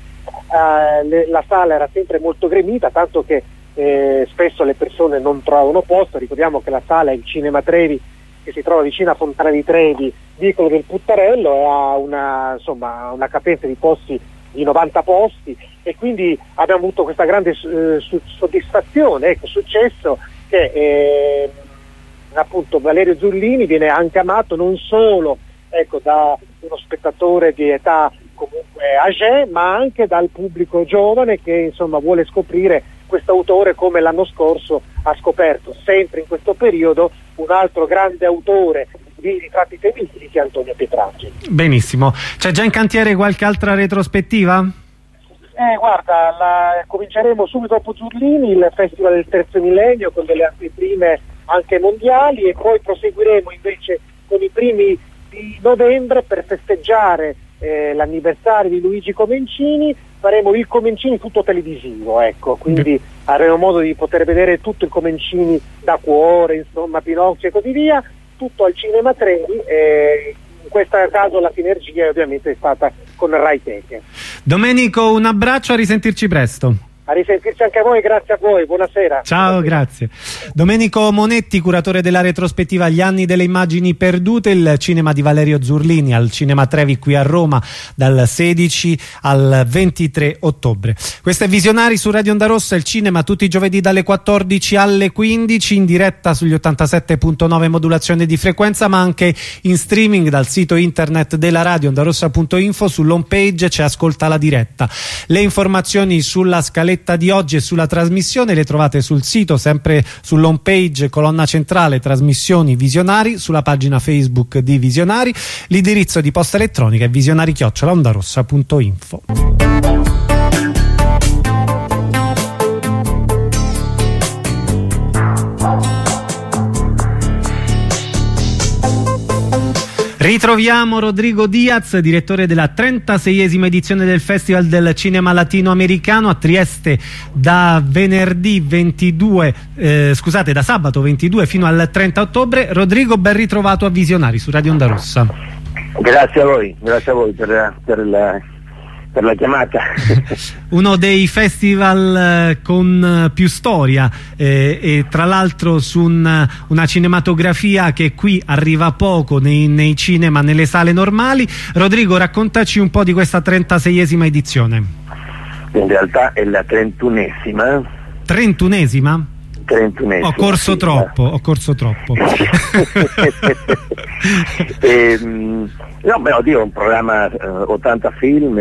La sala era sempre molto gremita, tanto che spesso le persone non trovano posto. Ricordiamo che la sala è il Cinema Trevi, che si trova vicino a Fontana di Trevi, vicolo del Puttarello, e ha una capienza di posti di 90 posti, e quindi abbiamo avuto questa grande soddisfazione, ecco, successo, che appunto Valerio Zurlini viene anche amato non solo, ecco, da uno spettatore di età comunque âgée, ma anche dal pubblico giovane che insomma vuole scoprire questo autore, come l'anno scorso ha scoperto, sempre in questo periodo, un altro grande autore di ritratti femminili, che è Antonio Pietrangeli. Benissimo. C'è già in cantiere qualche altra retrospettiva? Guarda, cominceremo subito dopo Zurlini il Festival del Terzo Millennio con delle anteprime anche mondiali, e poi proseguiremo invece con i primi di novembre per festeggiare l'anniversario di Luigi Comencini. Faremo il Comencini tutto televisivo, ecco, quindi avremo modo di poter vedere tutto il Comencini da cuore, insomma, Pinocchio e così via, tutto al Cinema Trevi, e in questo caso la sinergia ovviamente è stata con Rai Teche. Domenico, un abbraccio, a risentirci presto. A risentirci anche a voi, grazie a voi, buonasera. Ciao, grazie. Domenico Monetti, curatore della retrospettiva Gli anni delle immagini perdute, il cinema di Valerio Zurlini al Cinema Trevi qui a Roma dal 16 al 23 ottobre. Questo è Visionari su Radio Onda Rossa, il cinema tutti i giovedì dalle 14 alle 15 in diretta sugli 87.9 modulazione di frequenza, ma anche in streaming dal sito internet della radio ondarossa.info. Sull'home page c'è Ascolta la diretta. Le informazioni sulla scaletta di oggi e sulla trasmissione le trovate sul sito, sempre sull'home page, colonna centrale trasmissioni Visionari, sulla pagina Facebook di Visionari. L'indirizzo di posta elettronica è visionari@ondarossa.info. Ritroviamo Rodrigo Diaz, direttore della 36esima edizione del Festival del Cinema Latinoamericano a Trieste da sabato 22 fino al 30 ottobre. Rodrigo, ben ritrovato a Visionari su Radio Onda Rossa. Grazie a voi per la chiamata. Uno dei festival con più storia e tra l'altro su una cinematografia che qui arriva poco nei cinema, nelle sale normali. Rodrigo, raccontaci un po' di questa 36esima edizione. In realtà è la 31esima. 31esima? 31esima. Ho corso troppo. No, beh, oddio, un programma, 80 film,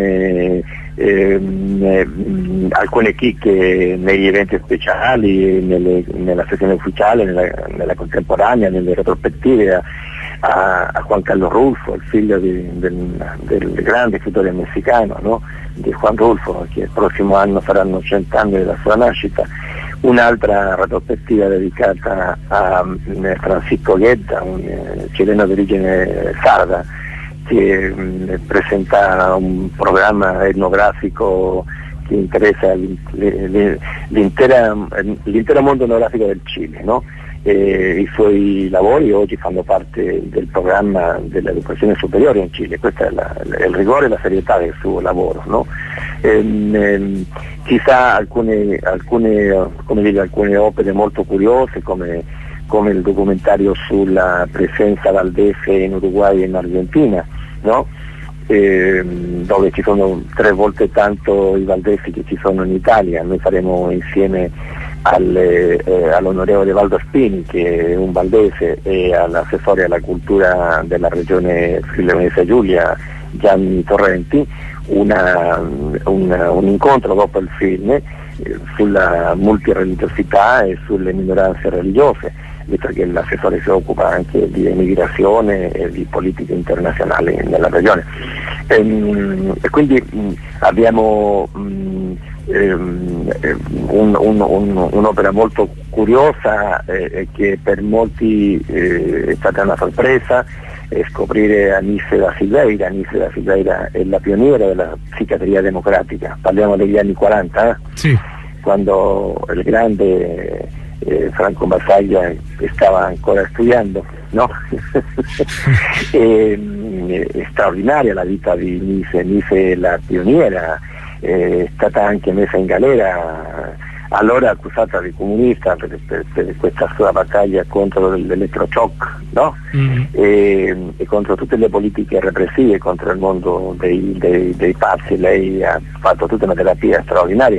alcune chicche negli eventi speciali, nella sessione ufficiale, nella contemporanea, nelle retrospettive a Juan Carlos Rulfo, il figlio del grande scrittore messicano, no? Di Juan Rulfo, che il prossimo anno saranno 100 anni della sua nascita. Un'altra retrospettiva dedicata a Francisco Guetta, un cileno di origine sarda, che presenta un programma etnografico che interessa l'intero mondo etnografico del Cile, no? I suoi lavori oggi fanno parte del programma dell'educazione superiore in Cile. Questo è il rigore e la serietà del suo lavoro, no? Chissà alcune opere molto curiose come il documentario sulla presenza valdese in Uruguay e in Argentina, no? Dove ci sono 3 volte tanto i valdesi che ci sono in Italia. Noi faremo insieme all'onorevole Valdo Spini, che è un valdese, e all'assessore alla cultura della regione Friuli Venezia Giulia, Gianni Torrenti, un incontro dopo il film sulla multireligiosità e sulle minoranze religiose, visto che l'assessore si occupa anche di immigrazione e di politiche internazionali nella regione. E quindi abbiamo un'opera molto curiosa che per molti è stata una sorpresa, scoprire Aníssia da Silveira. Aníssia da Silveira è la pioniera della psichiatria democratica. Parliamo degli anni 40, Sì. Quando il grande Franco Basaglia stava ancora studiando, no? È straordinaria la vita di Aníssia. Aníssia è la pioniera, è stata anche messa in galera, allora accusata di comunista per questa sua battaglia contro l'elettroshock, no? E contro tutte le politiche repressive contro il mondo dei pazzi. Lei ha fatto tutta una terapia straordinaria.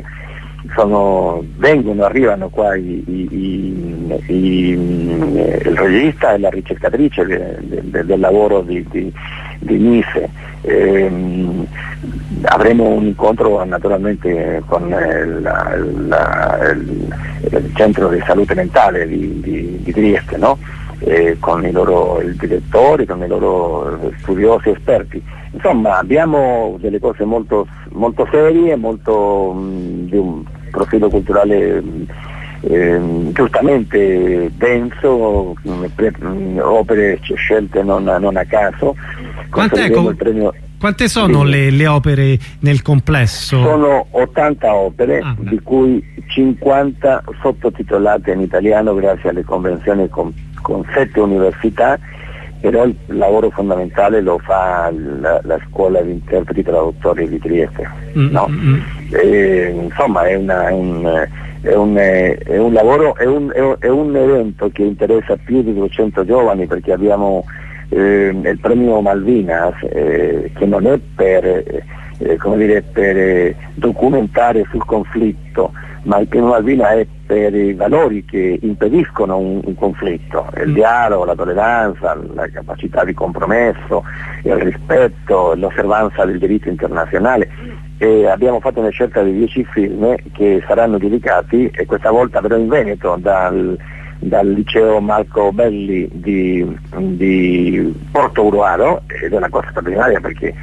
Arrivano qua il regista e la ricercatrice del lavoro di Aníssia. Avremo un incontro naturalmente con il centro di salute mentale di Trieste, no? Con il direttori, con i loro studiosi esperti. Insomma, abbiamo delle cose molto, molto serie, molto di un profilo culturale giustamente denso, opere scelte non a caso. Quante sono le opere nel complesso? Sono 80 opere, di cui 50 sottotitolate in italiano grazie alle convenzioni con 7 università, però il lavoro fondamentale lo fa la scuola di interpreti traduttori di Trieste, no? Insomma è un lavoro, è un evento che interessa più di 200 giovani, perché abbiamo il premio Malvinas, che non è per documentare sul conflitto, ma il premio Malvinas è per i valori che impediscono un conflitto: il dialogo, la tolleranza, la capacità di compromesso, il rispetto, l'osservanza del diritto internazionale. E abbiamo fatto una scelta di 10 film che saranno giudicati, e questa volta però in Veneto, dal liceo Marco Belli di Porto Uruaro, ed è una cosa straordinaria perché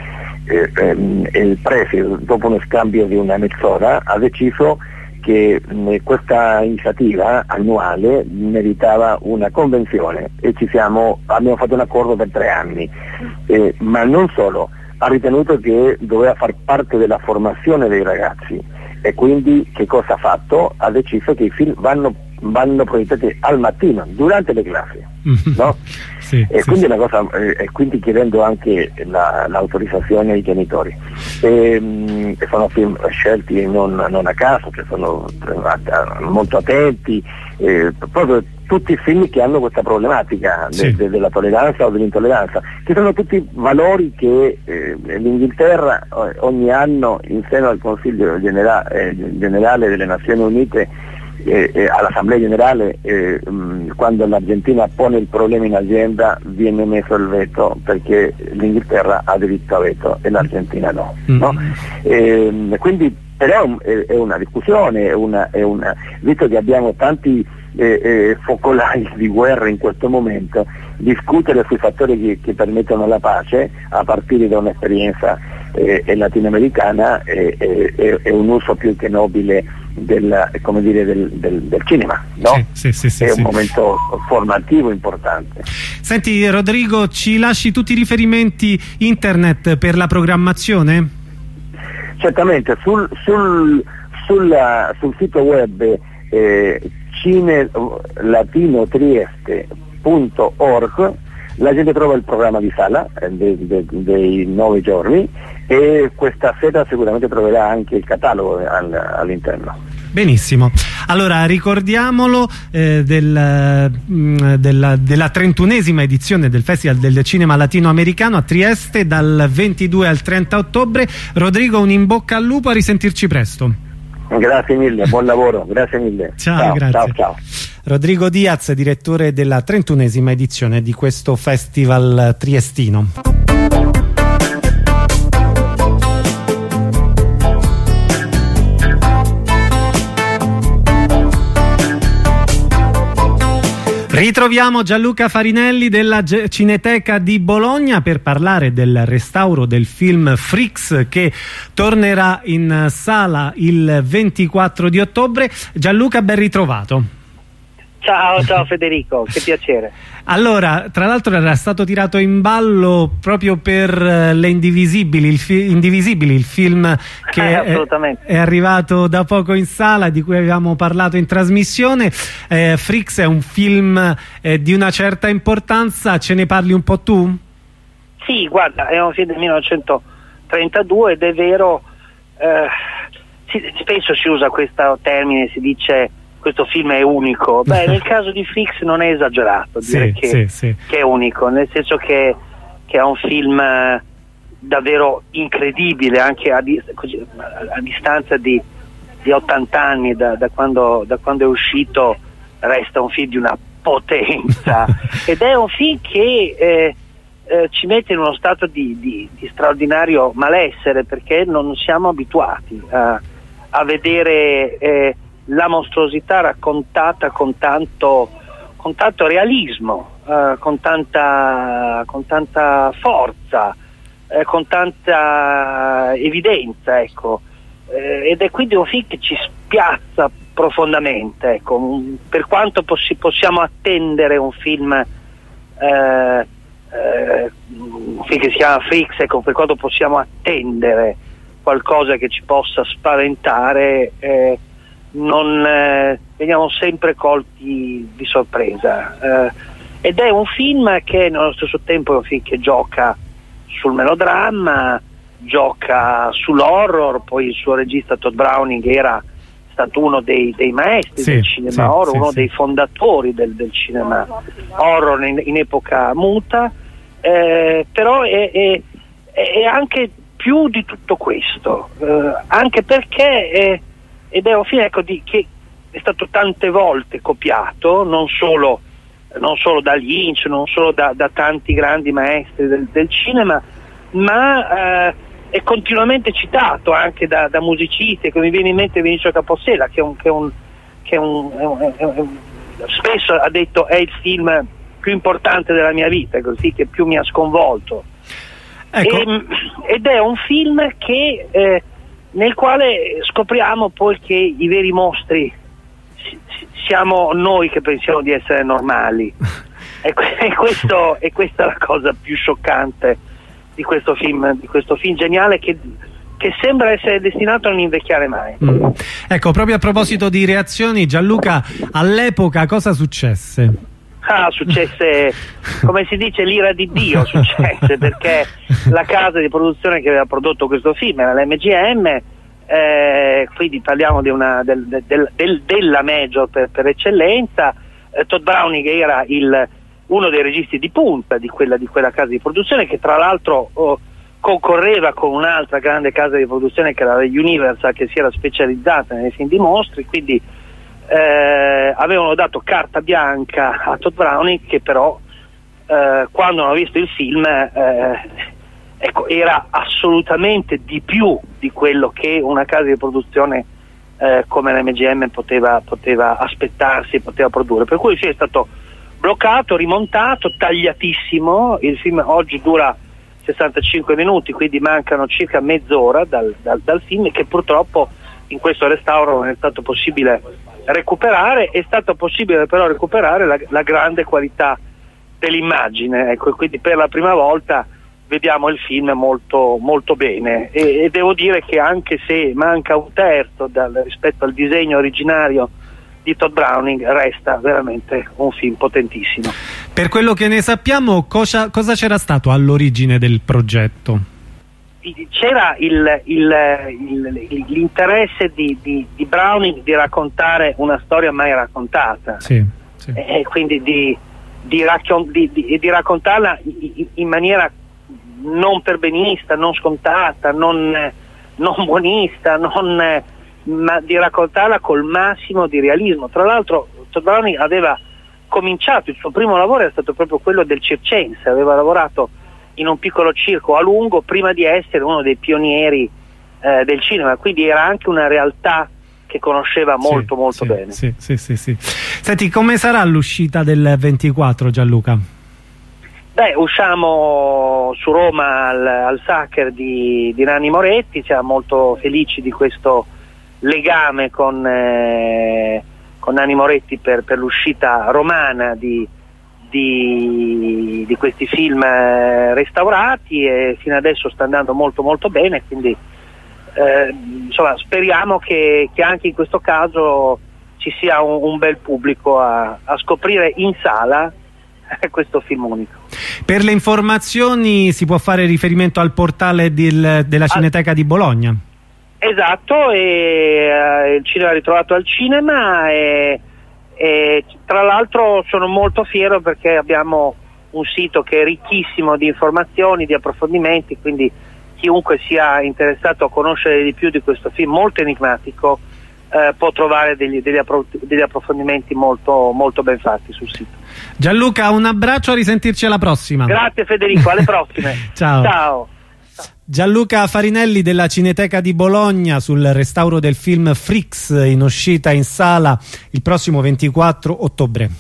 il preside, dopo uno scambio di una mezz'ora, ha deciso che questa iniziativa annuale meritava una convenzione, e abbiamo fatto un accordo per 3 anni, ma non solo, ha ritenuto che doveva far parte della formazione dei ragazzi, e quindi che cosa ha fatto? Ha deciso che i film vanno proiettati al mattino durante le classi, no? Sì, e quindi una cosa, e quindi chiedendo anche l'autorizzazione ai genitori, e sono film scelti non a caso, che sono molto attenti, proprio tutti i film che hanno questa problematica della tolleranza o dell'intolleranza, che sono tutti valori che l'Inghilterra ogni anno, in seno al Consiglio generale delle Nazioni Unite, all'Assemblea Generale, quando l'Argentina pone il problema in agenda, viene messo il veto, perché l'Inghilterra ha diritto a veto e l'Argentina no, no? Quindi però è una discussione, visto che abbiamo tanti focolai di guerra in questo momento, discutere sui fattori che permettono la pace, a partire da un'esperienza latinoamericana, è un uso più che nobile del cinema, no? Sì, è un momento formativo importante. Senti Rodrigo, ci lasci tutti i riferimenti internet per la programmazione? Certamente, sul sito web cinelatinotrieste.org la gente trova il programma di sala dei 9 giorni, e questa sera sicuramente troverà anche il catalogo all'interno. Benissimo, allora ricordiamolo, della 31esima edizione del Festival del Cinema Latinoamericano a Trieste dal 22 al 30 ottobre. Rodrigo, un in bocca al lupo, a risentirci presto. Grazie mille, buon lavoro, grazie mille. Ciao, grazie. Ciao. Rodrigo Diaz, direttore della 31esima edizione di questo festival triestino. Ritroviamo Gianluca Farinelli della Cineteca di Bologna per parlare del restauro del film Freaks, che tornerà in sala il 24 di ottobre. Gianluca, ben ritrovato. Ciao Federico, che piacere. Allora, tra l'altro era stato tirato in ballo proprio per le Indivisibili, il film che è arrivato da poco in sala, di cui avevamo parlato in trasmissione. Freaks è un film di una certa importanza, ce ne parli un po' tu? Sì, guarda, è un film del 1932 ed è vero, spesso si usa questo termine, si dice questo film è unico. Beh, nel caso di Freaks non è esagerato dire che è unico, nel senso che è un film davvero incredibile, anche a distanza di 80 anni da quando è uscito, resta un film di una potenza ed è un film che ci mette in uno stato di straordinario malessere, perché non siamo abituati a vedere la mostruosità raccontata con tanto realismo, con tanta forza, con tanta evidenza, ecco. Ed è quindi un film che ci spiazza profondamente, ecco. Per quanto possiamo attendere un film che si chiama Freaks, ecco, per quanto possiamo attendere qualcosa che ci possa spaventare, non veniamo sempre colti di sorpresa. ed è un film che nello stesso tempo è un film che gioca sul melodramma, gioca sull'horror. Poi il suo regista Todd Browning era stato uno dei maestri del cinema horror, uno dei fondatori del cinema horror in epoca muta, però è anche più di tutto questo, anche perché ed è un film, ecco, che è stato tante volte copiato, non solo da Lynch, non solo da tanti grandi maestri del cinema, ma è continuamente citato anche da musicisti. Che mi viene in mente Vinicio Capossela, che spesso ha detto è il film più importante della mia vita, così, che più mi ha sconvolto. Ecco. Ed è un film che nel quale scopriamo poi che i veri mostri siamo noi che pensiamo di essere normali. e questa è la cosa più scioccante di questo film geniale, che sembra essere destinato a non invecchiare mai. Ecco, proprio a proposito di reazioni, Gianluca, all'epoca cosa successe? Successe, come si dice, l'ira di Dio successe, perché la casa di produzione che aveva prodotto questo film era l'MGM, quindi parliamo di della major per eccellenza. Todd Browning era uno dei registi di punta di quella casa di produzione, che tra l'altro concorreva con un'altra grande casa di produzione che era la Universal, che si era specializzata nei film di mostri. Quindi avevano dato carta bianca a Todd Browning, che però quando hanno visto il film ecco, era assolutamente di più di quello che una casa di produzione come l'MGM poteva aspettarsi, poteva produrre. Per cui il film è stato bloccato, rimontato, tagliatissimo. Il film oggi dura 65 minuti, quindi mancano circa mezz'ora dal film, che purtroppo in questo restauro non è stato possibile recuperare. È stato possibile però recuperare la grande qualità dell'immagine, ecco, quindi per la prima volta vediamo il film molto, molto bene, e devo dire che anche se manca un terzo rispetto al disegno originario di Todd Browning, resta veramente un film potentissimo. Per quello che ne sappiamo, cosa c'era stato all'origine del progetto? C'era l'interesse di Browning di raccontare una storia mai raccontata, e quindi di raccontarla in maniera non perbenista, non scontata, non buonista, ma di raccontarla col massimo di realismo. Tra l'altro Todd Browning aveva cominciato, il suo primo lavoro è stato proprio quello del circense, aveva lavorato in un piccolo circo a Lungo prima di essere uno dei pionieri del cinema, quindi era anche una realtà che conosceva molto bene. Sì. Senti, come sarà l'uscita del 24, Gianluca? Usciamo su Roma al Sacher di Nanni Moretti. Siamo molto felici di questo legame con Nanni Moretti per l'uscita romana di questi film restaurati, e fino adesso sta andando molto molto bene, quindi insomma speriamo che anche in questo caso ci sia un bel pubblico a scoprire in sala questo film unico. Per le informazioni si può fare riferimento al portale della Cineteca di Bologna. Esatto, il cinema ritrovato al cinema, e tra l'altro sono molto fiero perché abbiamo un sito che è ricchissimo di informazioni, di approfondimenti, quindi chiunque sia interessato a conoscere di più di questo film molto enigmatico può trovare degli approfondimenti molto, molto ben fatti sul sito. Gianluca, un abbraccio, a risentirci alla prossima. Grazie Federico, alle prossime. Ciao. Gianluca Farinelli della Cineteca di Bologna sul restauro del film Freaks, in uscita in sala il prossimo 24 ottobre.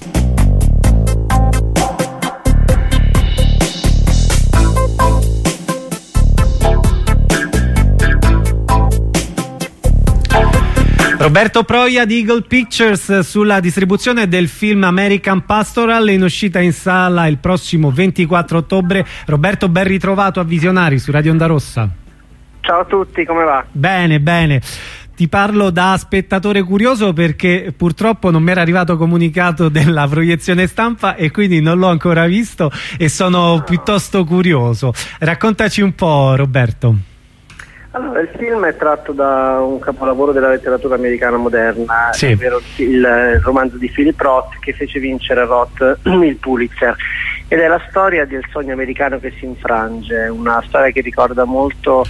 Roberto Proia di Eagle Pictures sulla distribuzione del film American Pastoral, in uscita in sala il prossimo 24 ottobre. Roberto, ben ritrovato a Visionari su Radio Onda Rossa. Ciao a tutti, come va? Bene. ti parlo da spettatore curioso perché purtroppo non mi era arrivato comunicato della proiezione stampa e quindi non l'ho ancora visto e sono piuttosto curioso. Raccontaci un po', Roberto. Allora, il film è tratto da un capolavoro della letteratura americana moderna, sì, ovvero il romanzo di Philip Roth, che fece vincere a Roth il Pulitzer, ed è la storia del sogno americano che si infrange, una storia che ricorda molto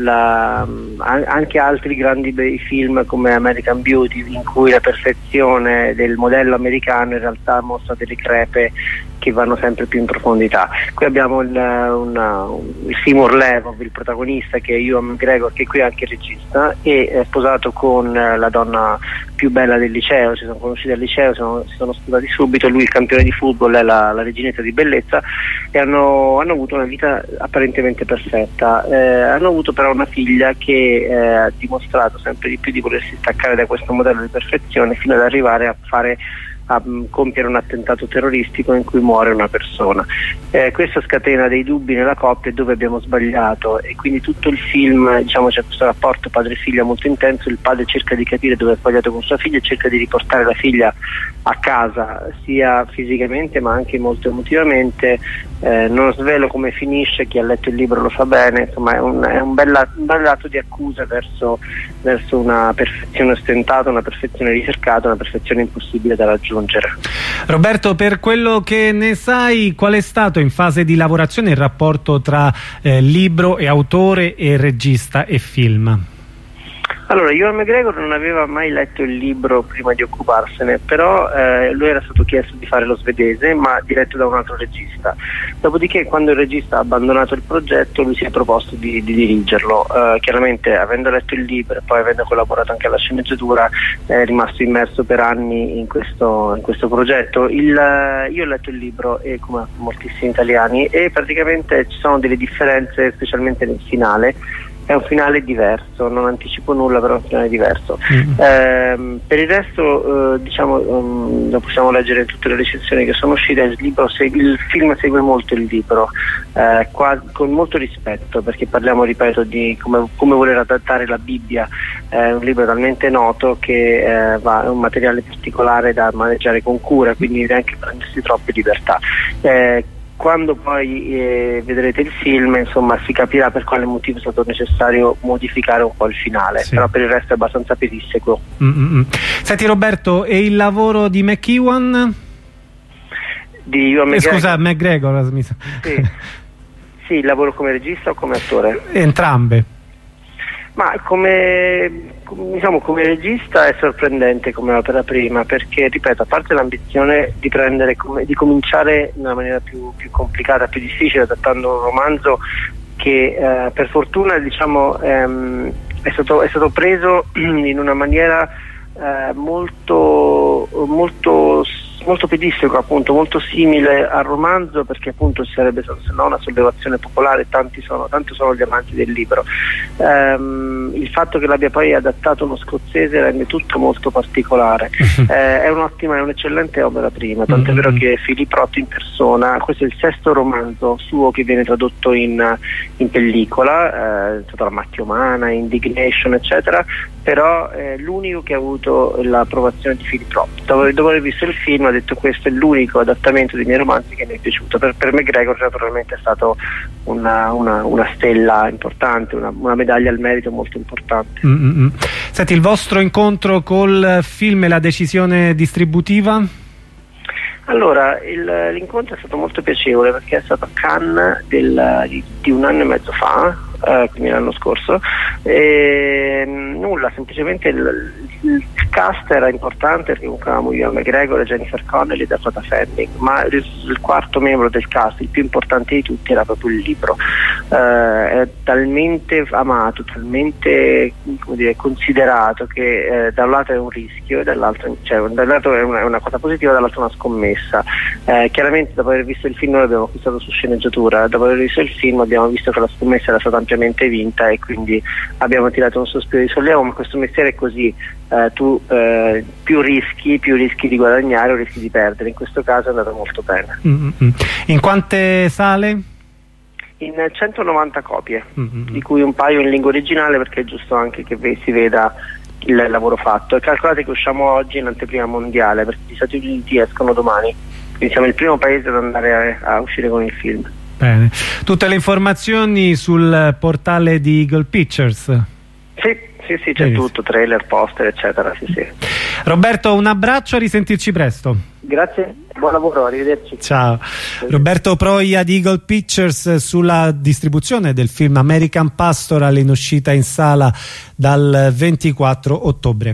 anche altri grandi bei film come American Beauty, in cui la perfezione del modello americano in realtà mostra delle crepe che vanno sempre più in profondità. Qui abbiamo il Seymour Lev, il protagonista, che è Ewan McGregor, che qui è anche regista, e è sposato con la donna più bella del liceo, si sono conosciuti al liceo, si sono sposati subito, lui il campione di football, lei la reginetta di bellezza, e hanno avuto una vita apparentemente perfetta. Hanno avuto però una figlia che ha dimostrato sempre di più di volersi staccare da questo modello di perfezione fino ad arrivare a compiere un attentato terroristico in cui muore una persona. Questo scatena dei dubbi nella coppia, dove abbiamo sbagliato, e quindi tutto il film, diciamo, c'è questo rapporto padre-figlia molto intenso. Il padre cerca di capire dove ha sbagliato con sua figlia e cerca di riportare la figlia a casa, sia fisicamente ma anche molto emotivamente. Non svelo come finisce, chi ha letto il libro lo sa bene, insomma è un bel atto di accusa verso una perfezione ostentata, una perfezione ricercata, una perfezione impossibile da raggiungere. Roberto, per quello che ne sai, qual è stato in fase di lavorazione il rapporto tra libro e autore e regista e film? Allora, Ewan McGregor non aveva mai letto il libro prima di occuparsene, però lui era stato chiesto di fare lo svedese, ma diretto da un altro regista. Dopodiché, quando il regista ha abbandonato il progetto, lui si è proposto di dirigerlo. Chiaramente, avendo letto il libro e poi avendo collaborato anche alla sceneggiatura, è rimasto immerso per anni in questo progetto. Io ho letto il libro, e come moltissimi italiani, e praticamente ci sono delle differenze, specialmente nel finale. È un finale diverso, non anticipo nulla, però è un finale diverso. Per il resto, diciamo, lo possiamo leggere in tutte le recensioni che sono uscite. Il film segue molto il libro, con molto rispetto, perché parliamo, ripeto, di come voler adattare la Bibbia. È un libro talmente noto che è un materiale particolare da maneggiare con cura, quindi neanche prendersi troppe libertà. Quando poi vedrete il film, insomma, si capirà per quale motivo è stato necessario modificare un po' il finale, sì, però per il resto è abbastanza pedissequo. Senti, Roberto, e il lavoro di McEwan? Di Ewan McGregor? Scusa, McGregor. Sì, il lavoro come regista o come attore? Entrambe. Ma come regista è sorprendente come opera prima, perché, ripeto, a parte l'ambizione di cominciare in una maniera più complicata, più difficile, adattando un romanzo che per fortuna, diciamo, è stato preso in una maniera molto pedissequo, appunto, molto simile al romanzo, perché appunto ci sarebbe stata, se no, una sollevazione popolare. Tanti sono gli amanti del libro. Il fatto che l'abbia poi adattato uno scozzese rende tutto molto particolare. È un'eccellente opera prima, tant'è vero che Philip Roth in persona, questo è il 6º romanzo suo che viene tradotto in pellicola, è stato La macchia umana, Indignation, eccetera, però è l'unico che ha avuto l'approvazione di Philip Roth. Dopo aver visto il film ha detto: questo è l'unico adattamento dei miei romanzi che mi è piaciuto. Per McGregor naturalmente è stato una stella importante, una medaglia al merito molto importante. Senti, il vostro incontro col film e la decisione distributiva? Allora, l'incontro è stato molto piacevole, perché è stato a Cannes di un anno e mezzo fa, quindi l'anno scorso, e nulla, semplicemente il cast era importante, perché comunque avevamo Ewan McGregor, Jennifer Connelly e Dakota Fanning, ma il 4º membro del cast, il più importante di tutti, era proprio il libro. È talmente amato, talmente, come dire, considerato, che da un lato è un rischio e dall'altro, da un lato è una cosa positiva, dall'altro una scommessa. Chiaramente, dopo aver visto il film, noi abbiamo acquistato su sceneggiatura, dopo aver visto il film abbiamo visto che la scommessa era stata ampiamente vinta, e quindi abbiamo tirato un sospiro di sollievo. Ma questo mestiere è così, tu più rischi di guadagnare o rischi di perdere. In questo caso è andato molto bene. In quante sale? In 190 copie, di cui un paio in lingua originale, perché è giusto anche che si veda il lavoro fatto. E calcolate che usciamo oggi in anteprima mondiale, perché gli Stati Uniti escono domani, quindi siamo il primo paese ad andare a uscire con il film. Bene, tutte le informazioni sul portale di Eagle Pictures? Sì, c'è tutto, trailer, poster, eccetera. Sì. Roberto, un abbraccio, a risentirci presto. Grazie, buon lavoro, arrivederci. Ciao. Roberto Proia di Eagle Pictures sulla distribuzione del film American Pastoral, in uscita in sala dal 24 ottobre.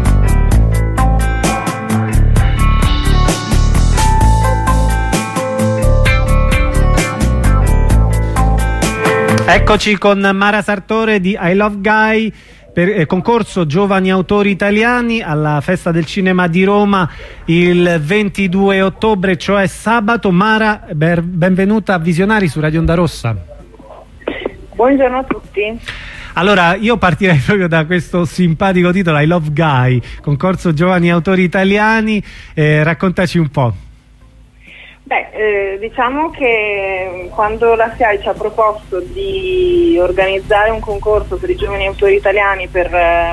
Eccoci con Mara Sartore di I Love Guy, per concorso Giovani Autori Italiani alla Festa del Cinema di Roma il 22 ottobre, cioè sabato. Mara, benvenuta a Visionari su Radio Onda Rossa. Buongiorno a tutti. Allora, io partirei proprio da questo simpatico titolo, I Love Guy, concorso Giovani Autori Italiani, raccontaci un po'. Diciamo che quando la SIAE ci ha proposto di organizzare un concorso per i giovani autori italiani per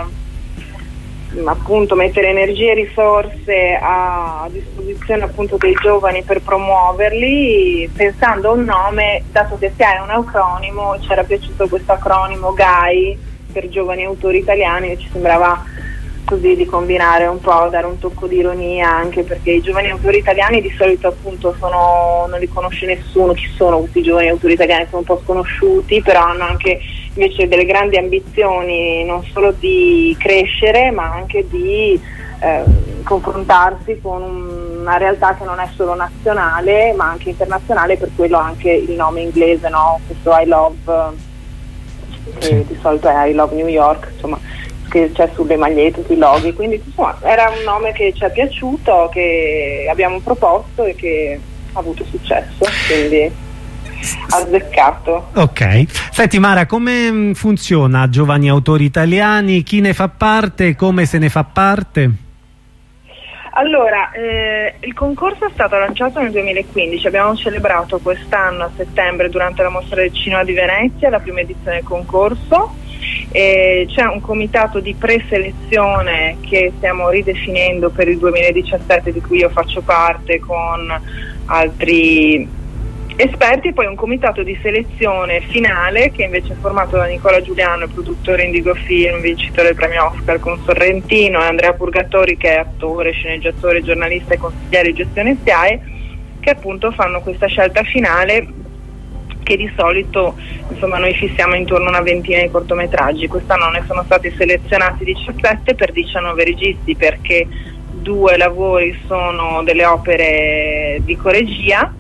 appunto mettere energie e risorse a disposizione appunto dei giovani per promuoverli, pensando a un nome, dato che SIAE è un acronimo, ci era piaciuto questo acronimo GAI per giovani autori italiani, e ci sembrava così di combinare un po', dare un tocco di ironia, anche perché i giovani autori italiani di solito appunto non li conosce nessuno. Chi sono questi giovani autori italiani? Sono un po' sconosciuti, però hanno anche invece delle grandi ambizioni, non solo di crescere ma anche di confrontarsi con una realtà che non è solo nazionale ma anche internazionale, per quello anche il nome inglese, no? Questo I Love, che di solito è I Love New York, insomma, che c'è sulle magliette, sui loghi, quindi insomma era un nome che ci è piaciuto, che abbiamo proposto e che ha avuto successo, quindi azzeccato. Ok, senti Mara, come funziona Giovani Autori Italiani? Chi ne fa parte? Come se ne fa parte? Allora, il concorso è stato lanciato nel 2015, abbiamo celebrato quest'anno a settembre durante la Mostra del Cinema di Venezia la prima edizione del concorso. C'è un comitato di preselezione che stiamo ridefinendo per il 2017, di cui io faccio parte con altri esperti, e poi un comitato di selezione finale che invece è formato da Nicola Giuliano, produttore Indigo Film, vincitore del premio Oscar con Sorrentino, e Andrea Purgatori, che è attore, sceneggiatore, giornalista e consigliere di gestione SIAE, che appunto fanno questa scelta finale, che di solito insomma noi fissiamo intorno a una ventina di cortometraggi. Quest'anno ne sono stati selezionati 17 per 19 registi, perché 2 lavori sono delle opere di coregia,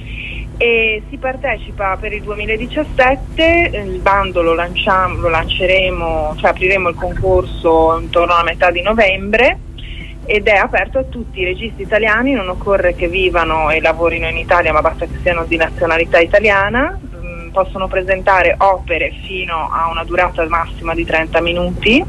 e si partecipa per il 2017. Il bando lo lanceremo, cioè apriremo il concorso intorno alla metà di novembre, ed è aperto a tutti i registi italiani. Non occorre che vivano e lavorino in Italia, ma basta che siano di nazionalità italiana. Possono presentare opere fino a una durata massima di 30 minuti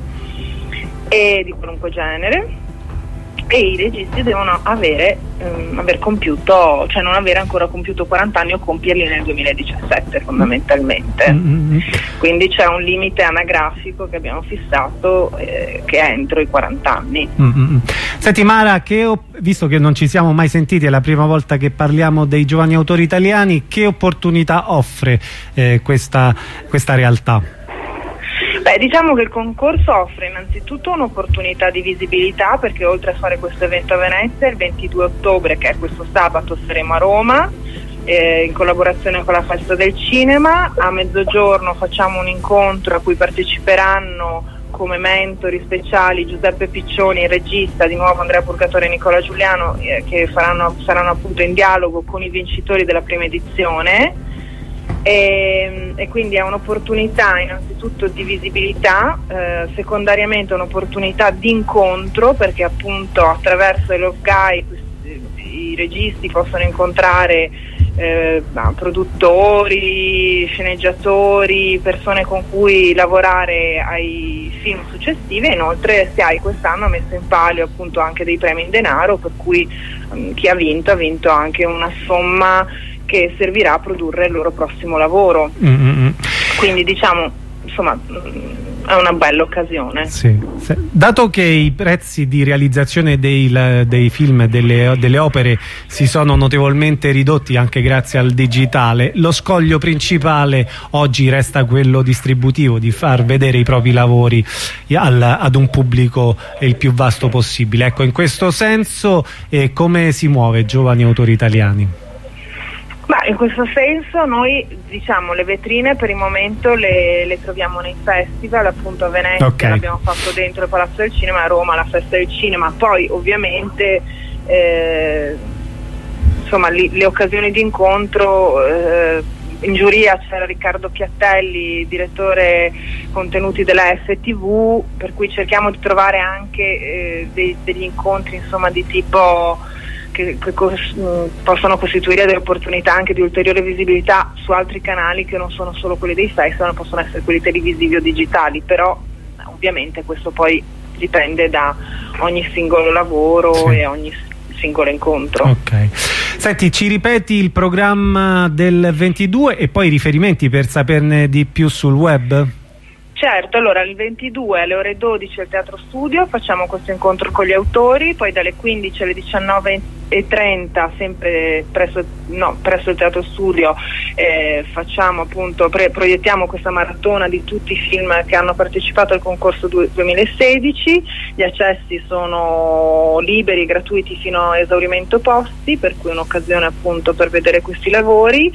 e di qualunque genere, e i registi devono aver compiuto, cioè non avere ancora compiuto 40 anni o compierli nel 2017 fondamentalmente. Quindi c'è un limite anagrafico che abbiamo fissato, che è entro i 40 anni. Senti Mara, visto che non ci siamo mai sentiti, è la prima volta che parliamo dei giovani autori italiani, che opportunità offre questa realtà? Diciamo che il concorso offre innanzitutto un'opportunità di visibilità, perché oltre a fare questo evento a Venezia, il 22 ottobre, che è questo sabato, saremo a Roma in collaborazione con la Festa del Cinema. A mezzogiorno facciamo un incontro a cui parteciperanno come mentori speciali Giuseppe Piccioni, il regista, di nuovo Andrea Purgatori e Nicola Giuliano, che saranno appunto in dialogo con i vincitori della prima edizione. E quindi è un'opportunità innanzitutto di visibilità, secondariamente un'opportunità di incontro, perché appunto attraverso i Love Guy i registi possono incontrare produttori, sceneggiatori, persone con cui lavorare ai film successivi. E inoltre SIAE quest'anno ha messo in palio appunto anche dei premi in denaro, per cui chi ha vinto anche una somma che servirà a produrre il loro prossimo lavoro. Quindi diciamo, insomma, è una bella occasione. Sì. Dato che i prezzi di realizzazione dei film, delle opere si sono notevolmente ridotti anche grazie al digitale, lo scoglio principale oggi resta quello distributivo, di far vedere i propri lavori ad un pubblico il più vasto possibile. Ecco, in questo senso come si muove Giovani Autori Italiani? In questo senso noi, diciamo, le vetrine per il momento le troviamo nei festival, appunto a Venezia, okay. L'abbiamo fatto dentro il Palazzo del Cinema, a Roma la Festa del Cinema, poi ovviamente insomma le occasioni di incontro, in giuria c'era Riccardo Piattelli, direttore contenuti della FTV, per cui cerchiamo di trovare anche degli incontri, insomma, di tipo che possono costituire delle opportunità anche di ulteriore visibilità su altri canali che non sono solo quelli dei festival, possono essere quelli televisivi o digitali, però ovviamente questo poi dipende da ogni singolo lavoro, sì, e ogni singolo incontro. Ok. Senti, ci ripeti il programma del 22 e poi i riferimenti per saperne di più sul web? Certo, allora il 22 alle ore 12 al Teatro Studio facciamo questo incontro con gli autori, poi dalle 15 alle 19:30 sempre presso il Teatro Studio facciamo appunto proiettiamo questa maratona di tutti i film che hanno partecipato al concorso 2016. Gli accessi sono liberi e gratuiti fino a esaurimento posti, per cui un'occasione appunto per vedere questi lavori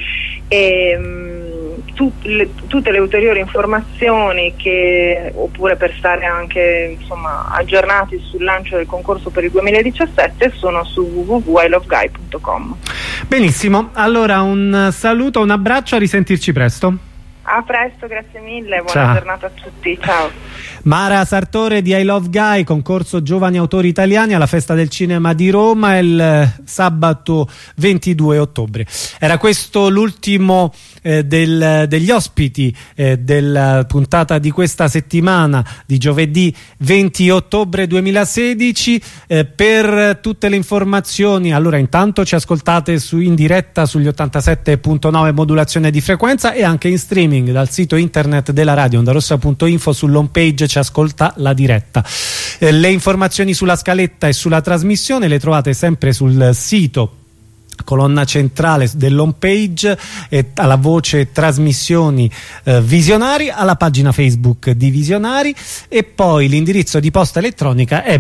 e tutte le ulteriori informazioni oppure per stare anche, insomma, aggiornati sul lancio del concorso per il 2017 sono su www.iloveguy.com. Benissimo, allora un saluto, un abbraccio, a risentirci presto. A presto, grazie mille, buona giornata a tutti, ciao. Mara Sartore di I Love Guy, concorso Giovani Autori Italiani alla Festa del Cinema di Roma il sabato 22 ottobre. Era questo l'ultimo degli ospiti della puntata di questa settimana di giovedì 20 ottobre 2016. Per tutte le informazioni, allora intanto ci ascoltate in diretta sugli 87.9 modulazione di frequenza e anche in streaming dal sito internet della radio ondarossa.info. sull'home page ci ascolta la diretta. Le informazioni sulla scaletta e sulla trasmissione le trovate sempre sul sito, colonna centrale dell'home page, alla voce trasmissioni Visionari, alla pagina Facebook di Visionari, e poi l'indirizzo di posta elettronica è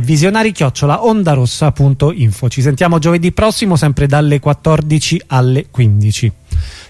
visionari@ondarossa.info. Ci sentiamo giovedì prossimo sempre dalle 14 alle 15.